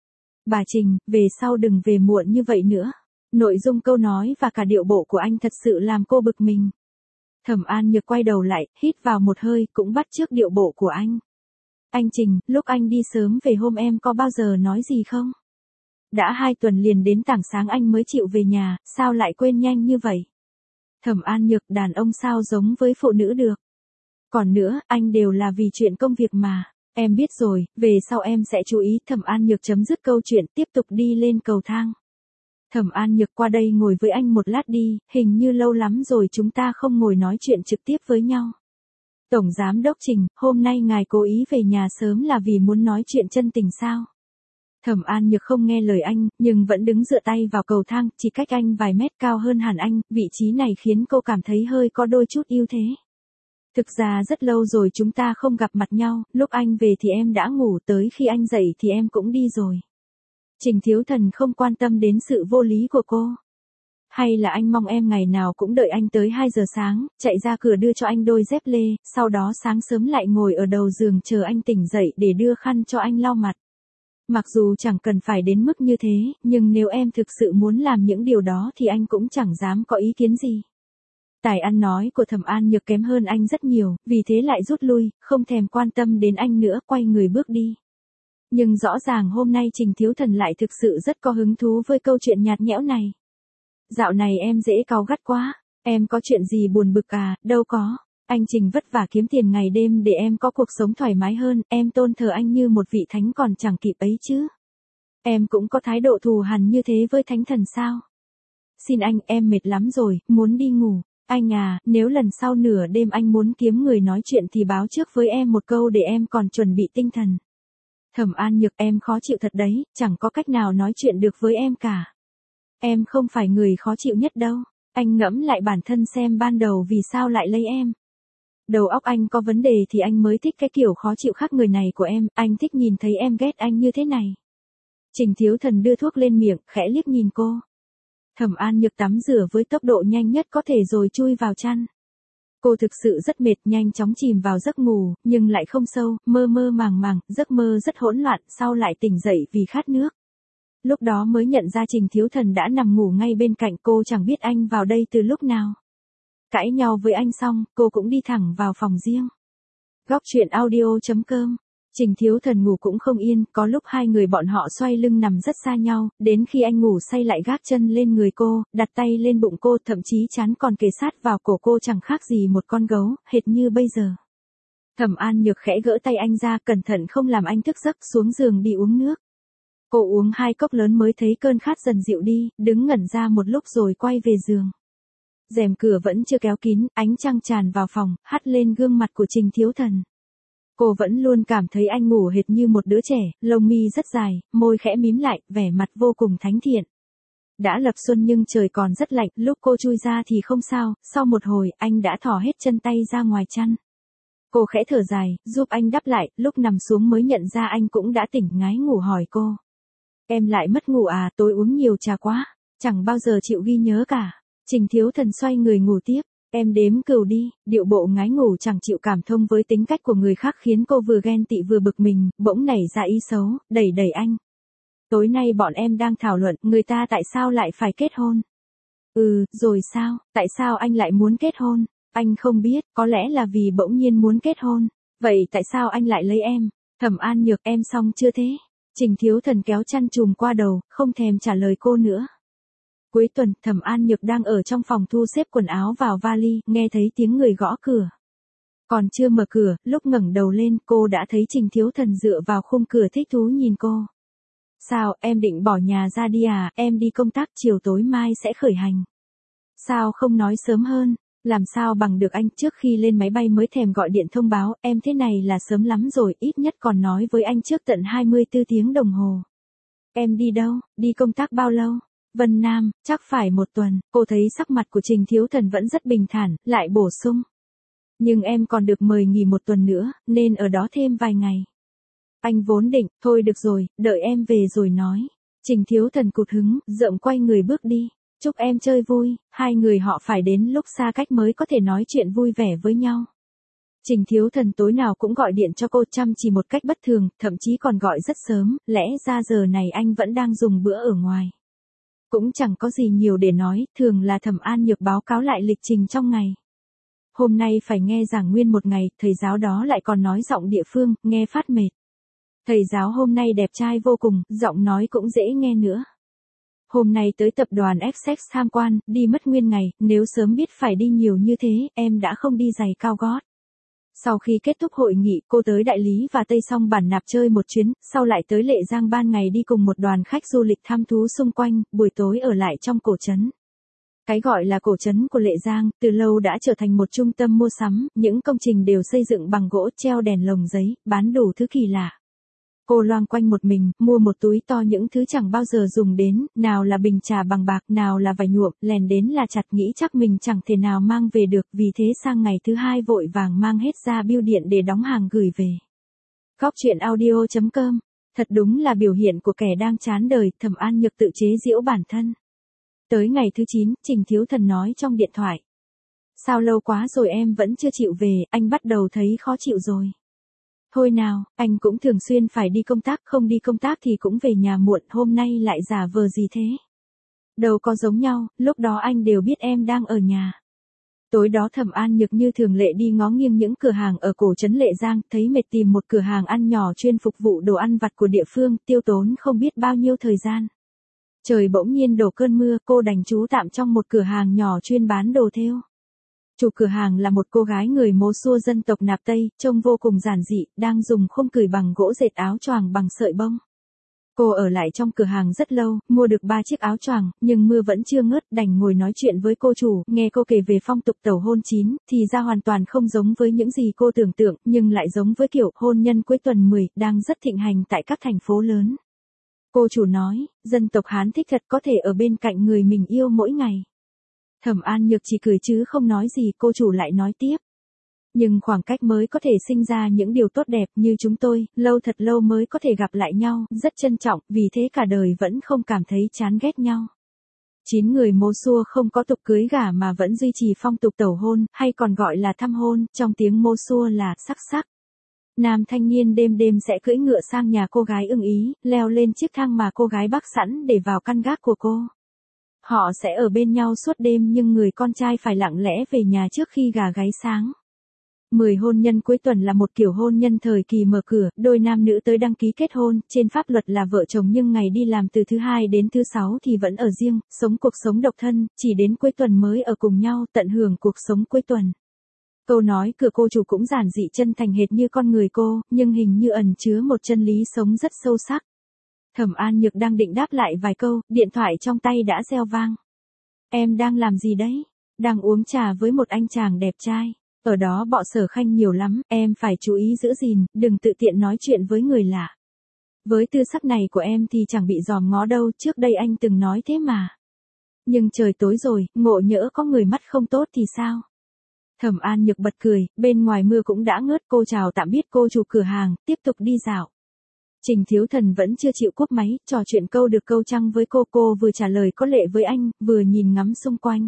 Bà Trình, về sau đừng về muộn như vậy nữa. Nội dung câu nói và cả điệu bộ của anh thật sự làm cô bực mình. Thẩm An Nhược quay đầu lại, hít vào một hơi, cũng bắt chước điệu bộ của anh. Anh Trình, lúc anh đi sớm về hôm em có bao giờ nói gì không? Đã 2 tuần liền đến tảng sáng anh mới chịu về nhà, sao lại quên nhanh như vậy? Thẩm An Nhược, đàn ông sao giống với phụ nữ được? Còn nữa, anh đều là vì chuyện công việc mà. Em biết rồi, về sau em sẽ chú ý. Thẩm An Nhược chấm dứt câu chuyện, tiếp tục đi lên cầu thang. Thẩm An Nhược, qua đây ngồi với anh một lát đi, hình như lâu lắm rồi chúng ta không ngồi nói chuyện trực tiếp với nhau. Tổng Giám đốc Trình, hôm nay ngài cố ý về nhà sớm là vì muốn nói chuyện chân tình sao? Thẩm An Nhược không nghe lời anh, nhưng vẫn đứng dựa tay vào cầu thang, chỉ cách anh vài mét, cao hơn hẳn anh, vị trí này khiến cô cảm thấy hơi có đôi chút ưu thế. Thực ra rất lâu rồi chúng ta không gặp mặt nhau, lúc anh về thì em đã ngủ, tới khi anh dậy thì em cũng đi rồi. Trình Thiếu Thần không quan tâm đến sự vô lý của cô. Hay là anh mong em ngày nào cũng đợi anh tới 2 giờ sáng, chạy ra cửa đưa cho anh đôi dép lê, sau đó sáng sớm lại ngồi ở đầu giường chờ anh tỉnh dậy để đưa khăn cho anh lau mặt. Mặc dù chẳng cần phải đến mức như thế, nhưng nếu em thực sự muốn làm những điều đó thì anh cũng chẳng dám có ý kiến gì. Tài ăn nói của Thẩm An Nhược kém hơn anh rất nhiều, vì thế lại rút lui, không thèm quan tâm đến anh nữa, quay người bước đi. Nhưng rõ ràng hôm nay Trình Thiếu Thần lại thực sự rất có hứng thú với câu chuyện nhạt nhẽo này. Dạo này em dễ cáu gắt quá, em có chuyện gì buồn bực à? Đâu có, Anh Trình vất vả kiếm tiền ngày đêm để em có cuộc sống thoải mái hơn, em tôn thờ anh như một vị thánh còn chẳng kịp ấy chứ. Em cũng có thái độ thù hằn như thế với thánh thần sao? Xin anh, em mệt lắm rồi, muốn đi ngủ. Anh à, nếu lần sau nửa đêm anh muốn kiếm người nói chuyện thì báo trước với em một câu để em còn chuẩn bị tinh thần. Thẩm An Nhược, em khó chịu thật đấy, chẳng có cách nào nói chuyện được với em cả. Em không phải người khó chịu nhất đâu. Anh ngẫm lại bản thân xem ban đầu vì sao lại lấy em. Đầu óc anh có vấn đề thì anh mới thích cái kiểu khó chịu khác người này của em, anh thích nhìn thấy em ghét anh như thế này. Trình Thiếu Thần đưa thuốc lên miệng, khẽ liếc nhìn cô. Thẩm An Nhược tắm rửa với tốc độ nhanh nhất có thể rồi chui vào chăn. Cô thực sự rất mệt, nhanh chóng chìm vào giấc ngủ, nhưng lại không sâu, mơ mơ màng màng, giấc mơ rất hỗn loạn, sau lại tỉnh dậy vì khát nước. Lúc đó mới nhận ra Trình Thiếu Thần đã nằm ngủ ngay bên cạnh cô, chẳng biết anh vào đây từ lúc nào. Cãi nhau với anh xong, cô cũng đi thẳng vào phòng riêng. Góc truyện audio.com. Trình Thiếu Thần ngủ cũng không yên, có lúc hai người bọn họ xoay lưng nằm rất xa nhau, đến khi anh ngủ say lại gác chân lên người cô, đặt tay lên bụng cô, thậm chí trán còn kề sát vào cổ cô chẳng khác gì một con gấu, hệt như bây giờ. Thẩm An Nhược khẽ gỡ tay anh ra, cẩn thận không làm anh thức giấc, xuống giường đi uống nước. Cô uống 2 cốc lớn mới thấy cơn khát dần dịu đi, đứng ngẩn ra một lúc rồi quay về giường. Rèm cửa vẫn chưa kéo kín, ánh trăng tràn vào phòng, hắt lên gương mặt của Trình Thiếu Thần. Cô vẫn luôn cảm thấy anh ngủ hệt như một đứa trẻ, lông mi rất dài, môi khẽ mím lại, vẻ mặt vô cùng thánh thiện. Đã lập xuân nhưng trời còn rất lạnh, lúc cô chui ra thì không sao, sau một hồi, anh đã thò hết chân tay ra ngoài chăn. Cô khẽ thở dài, giúp anh đắp lại, lúc nằm xuống mới nhận ra anh cũng đã tỉnh, ngái ngủ hỏi cô. Em lại mất ngủ à, tối uống nhiều trà quá, chẳng bao giờ chịu ghi nhớ cả. Trình Thiếu Thần xoay người ngủ tiếp. Em đếm cừu đi, điệu bộ ngái ngủ chẳng chịu cảm thông với tính cách của người khác khiến cô vừa ghen tị vừa bực mình, bỗng nảy ra ý xấu, đẩy anh. Tối nay bọn em đang thảo luận, người ta tại sao lại phải kết hôn? Rồi sao, tại sao anh lại muốn kết hôn? Anh không biết, có lẽ là vì bỗng nhiên muốn kết hôn. Vậy tại sao anh lại lấy em? Thẩm An Nhược, em xong chưa thế? Trình Thiếu Thần kéo chăn trùm qua đầu, không thèm trả lời cô nữa. Cuối tuần, Thẩm An Nhược đang ở trong phòng thu xếp quần áo vào vali, nghe thấy tiếng người gõ cửa. Còn chưa mở cửa, lúc ngẩng đầu lên, cô đã thấy Trình Thiếu Thần dựa vào khung cửa thích thú nhìn cô. Sao, em định bỏ nhà ra đi à, em đi công tác chiều tối mai sẽ khởi hành. Sao không nói sớm hơn, làm sao bằng được anh, trước khi lên máy bay mới thèm gọi điện thông báo, em thế này là sớm lắm rồi, ít nhất còn nói với anh trước tận 24 tiếng đồng hồ. Em đi đâu, đi công tác bao lâu? Vân Nam, chắc phải 1 tuần, cô thấy sắc mặt của Trình Thiếu Thần vẫn rất bình thản, lại bổ sung. Nhưng em còn được mời nghỉ 1 tuần nữa, nên ở đó thêm vài ngày. Anh vốn định, thôi được rồi, đợi em về rồi nói. Trình Thiếu Thần cụt hứng, rợm quay người bước đi. Chúc em chơi vui, hai người họ phải đến lúc xa cách mới có thể nói chuyện vui vẻ với nhau. Trình Thiếu Thần tối nào cũng gọi điện cho cô, chăm chỉ một cách bất thường, thậm chí còn gọi rất sớm, lẽ ra giờ này anh vẫn đang dùng bữa ở ngoài. Cũng chẳng có gì nhiều để nói, thường là Thẩm An Nhược báo cáo lại lịch trình trong ngày. Hôm nay phải nghe giảng nguyên 1 ngày, thầy giáo đó lại còn nói giọng địa phương, nghe phát mệt. Thầy giáo hôm nay đẹp trai vô cùng, giọng nói cũng dễ nghe nữa. Hôm nay tới tập đoàn Essex tham quan, đi mất nguyên ngày, nếu sớm biết phải đi nhiều như thế, em đã không đi giày cao gót. Sau khi kết thúc hội nghị, cô tới Đại Lý và Tây Song Bản Nạp chơi một chuyến, sau lại tới Lệ Giang ban ngày đi cùng một đoàn khách du lịch thăm thú xung quanh, buổi tối ở lại trong cổ trấn. Cái gọi là cổ trấn của Lệ Giang, từ lâu đã trở thành một trung tâm mua sắm, những công trình đều xây dựng bằng gỗ, treo đèn lồng giấy, bán đủ thứ kỳ lạ. Cô loanh quanh một mình, mua một túi to những thứ chẳng bao giờ dùng đến, nào là bình trà bằng bạc, nào là vải nhuộm, lèn đến là chặt, nghĩ chắc mình chẳng thể nào mang về được, vì thế sang ngày thứ 2 vội vàng mang hết ra bưu điện để đóng hàng gửi về. Góc truyện audio.com. Thật đúng là biểu hiện của kẻ đang chán đời, Thẩm An Nhược tự chế giễu bản thân. Tới ngày thứ 9, Trình Thiếu Thần nói trong điện thoại. Sao lâu quá rồi em vẫn chưa chịu về, anh bắt đầu thấy khó chịu rồi. Thôi nào, anh cũng thường xuyên phải đi công tác, không đi công tác thì cũng về nhà muộn, hôm nay lại giả vờ gì thế? Đâu có giống nhau, lúc đó anh đều biết em đang ở nhà. Tối đó Thẩm An Nhược như thường lệ đi ngó nghiêng những cửa hàng ở cổ trấn Lệ Giang, thấy mệt tìm một cửa hàng ăn nhỏ chuyên phục vụ đồ ăn vặt của địa phương, tiêu tốn không biết bao nhiêu thời gian. Trời bỗng nhiên đổ cơn mưa, cô đành trú tạm trong một cửa hàng nhỏ chuyên bán đồ thêu. Chủ cửa hàng là một cô gái người Mô Xua dân tộc Nạp Tây, trông vô cùng giản dị, đang dùng khung cửi bằng gỗ dệt áo choàng bằng sợi bông. Cô ở lại trong cửa hàng rất lâu, mua được 3 chiếc áo choàng, nhưng mưa vẫn chưa ngớt, đành ngồi nói chuyện với cô chủ, nghe cô kể về phong tục tàu hôn chín, thì ra hoàn toàn không giống với những gì cô tưởng tượng, nhưng lại giống với kiểu hôn nhân cuối tuần 10, đang rất thịnh hành tại các thành phố lớn. Cô chủ nói, dân tộc Hán thích thật có thể ở bên cạnh người mình yêu mỗi ngày. Thẩm An Nhược chỉ cười chứ không nói gì, cô chủ lại nói tiếp. Nhưng khoảng cách mới có thể sinh ra những điều tốt đẹp, như chúng tôi, lâu thật lâu mới có thể gặp lại nhau, rất trân trọng, vì thế cả đời vẫn không cảm thấy chán ghét nhau. 9 người Mô Xua không có tục cưới gả mà vẫn duy trì phong tục tẩu hôn, hay còn gọi là thăm hôn, trong tiếng Mô Xua là sắc sắc. Nam thanh niên đêm đêm sẽ cưỡi ngựa sang nhà cô gái ưng ý, leo lên chiếc thang mà cô gái bắc sẵn để vào căn gác của cô. Họ sẽ ở bên nhau suốt đêm nhưng người con trai phải lặng lẽ về nhà trước khi gà gáy sáng. 10 hôn nhân cuối tuần là một kiểu hôn nhân thời kỳ mở cửa, đôi nam nữ tới đăng ký kết hôn, trên pháp luật là vợ chồng nhưng ngày đi làm từ thứ 2 đến thứ 6 thì vẫn ở riêng, sống cuộc sống độc thân, chỉ đến cuối tuần mới ở cùng nhau, tận hưởng cuộc sống cuối tuần. Câu nói của cô chủ cũng giản dị chân thành hệt như con người cô, nhưng hình như ẩn chứa một chân lý sống rất sâu sắc. Thẩm An Nhược đang định đáp lại vài câu, điện thoại trong tay đã reo vang. Em đang làm gì đấy? Đang uống trà với một anh chàng đẹp trai. Ở đó bọ sở khanh nhiều lắm, em phải chú ý giữ gìn, đừng tự tiện nói chuyện với người lạ. Với tư sắc này của em thì chẳng bị dòm ngó đâu, trước đây anh từng nói thế mà. Nhưng trời tối rồi, ngộ nhỡ có người mắt không tốt thì sao? Thẩm An Nhược bật cười, bên ngoài mưa cũng đã ngớt, cô chào tạm biệt cô chủ cửa hàng, tiếp tục đi dạo. Trình Thiếu Thần vẫn chưa chịu cúp máy, trò chuyện câu được câu trăng với cô vừa trả lời có lệ với anh, vừa nhìn ngắm xung quanh.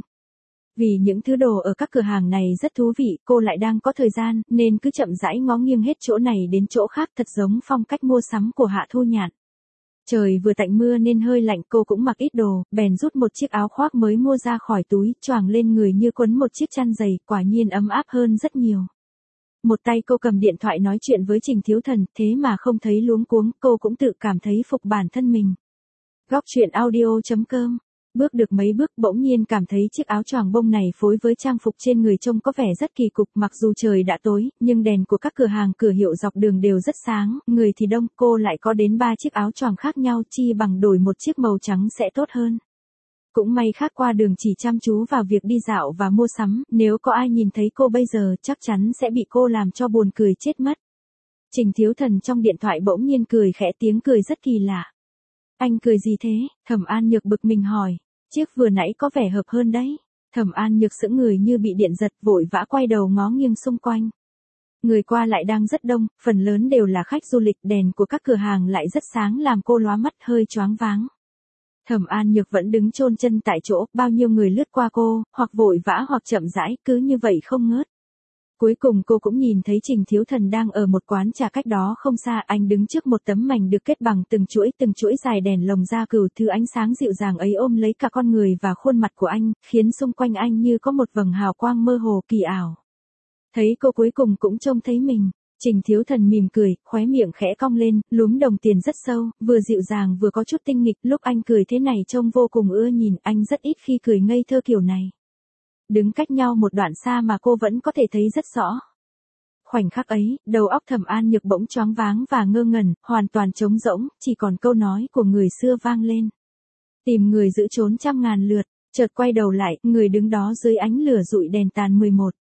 Vì những thứ đồ ở các cửa hàng này rất thú vị, cô lại đang có thời gian, nên cứ chậm rãi ngó nghiêng hết chỗ này đến chỗ khác, thật giống phong cách mua sắm của Hạ Thu Nhạn. Trời vừa tạnh mưa nên hơi lạnh, cô cũng mặc ít đồ, bèn rút một chiếc áo khoác mới mua ra khỏi túi, choàng lên người như quấn một chiếc chăn dày, quả nhiên ấm áp hơn rất nhiều. Một tay cô cầm điện thoại nói chuyện với Trình Thiếu Thần, thế mà không thấy luống cuống, cô cũng tự cảm thấy phục bản thân mình. Góc truyện audio.com. Bước được mấy bước bỗng nhiên cảm thấy chiếc áo choàng bông này phối với trang phục trên người trông có vẻ rất kỳ cục, mặc dù trời đã tối, nhưng đèn của các cửa hàng cửa hiệu dọc đường đều rất sáng, người thì đông, cô lại có đến 3 chiếc áo choàng khác nhau, chi bằng đổi một chiếc màu trắng sẽ tốt hơn. Cũng may khác qua đường chỉ chăm chú vào việc đi dạo và mua sắm, nếu có ai nhìn thấy cô bây giờ chắc chắn sẽ bị cô làm cho buồn cười chết mất. Trình Thiếu Thần trong điện thoại bỗng nhiên cười khẽ, tiếng cười rất kỳ lạ. Anh cười gì thế? Thẩm An Nhược bực mình hỏi. Chiếc vừa nãy có vẻ hợp hơn đấy. Thẩm An Nhược sững người như bị điện giật, vội vã quay đầu ngó nghiêng xung quanh. Người qua lại đang rất đông, phần lớn đều là khách du lịch, đèn của các cửa hàng lại rất sáng làm cô lóa mắt hơi choáng váng. Thẩm An Nhược vẫn đứng chôn chân tại chỗ, bao nhiêu người lướt qua cô, hoặc vội vã hoặc chậm rãi, cứ như vậy không ngớt. Cuối cùng cô cũng nhìn thấy Trình Thiếu Thần đang ở một quán trà cách đó không xa, anh đứng trước một tấm mảnh được kết bằng từng chuỗi dài đèn lồng da cừu, thứ ánh sáng dịu dàng ấy ôm lấy cả con người và khuôn mặt của anh, khiến xung quanh anh như có một vầng hào quang mơ hồ kỳ ảo. Thấy cô cuối cùng cũng trông thấy mình, Trình Thiếu Thần mỉm cười, khóe miệng khẽ cong lên, lúm đồng tiền rất sâu, vừa dịu dàng vừa có chút tinh nghịch, lúc anh cười thế này trông vô cùng ưa nhìn, anh rất ít khi cười ngây thơ kiểu này. Đứng cách nhau một đoạn xa mà cô vẫn có thể thấy rất rõ. Khoảnh khắc ấy, đầu óc Thẩm An Nhược bỗng choáng váng và ngơ ngẩn, hoàn toàn trống rỗng, chỉ còn câu nói của người xưa vang lên. Tìm người giữ trốn trăm ngàn lượt, chợt quay đầu lại, người đứng đó dưới ánh lửa dụi đèn tàn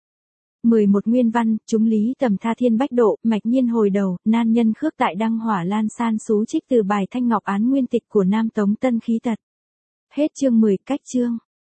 11 nguyên văn, chúng lý tầm tha thiên bách độ, mạch nhiên hồi đầu, nan nhân khước tại đăng hỏa lan san xú trích từ bài Thanh Ngọc Án nguyên tịch của Nam Tống Tân Khí Tật. Hết chương 10, cách chương.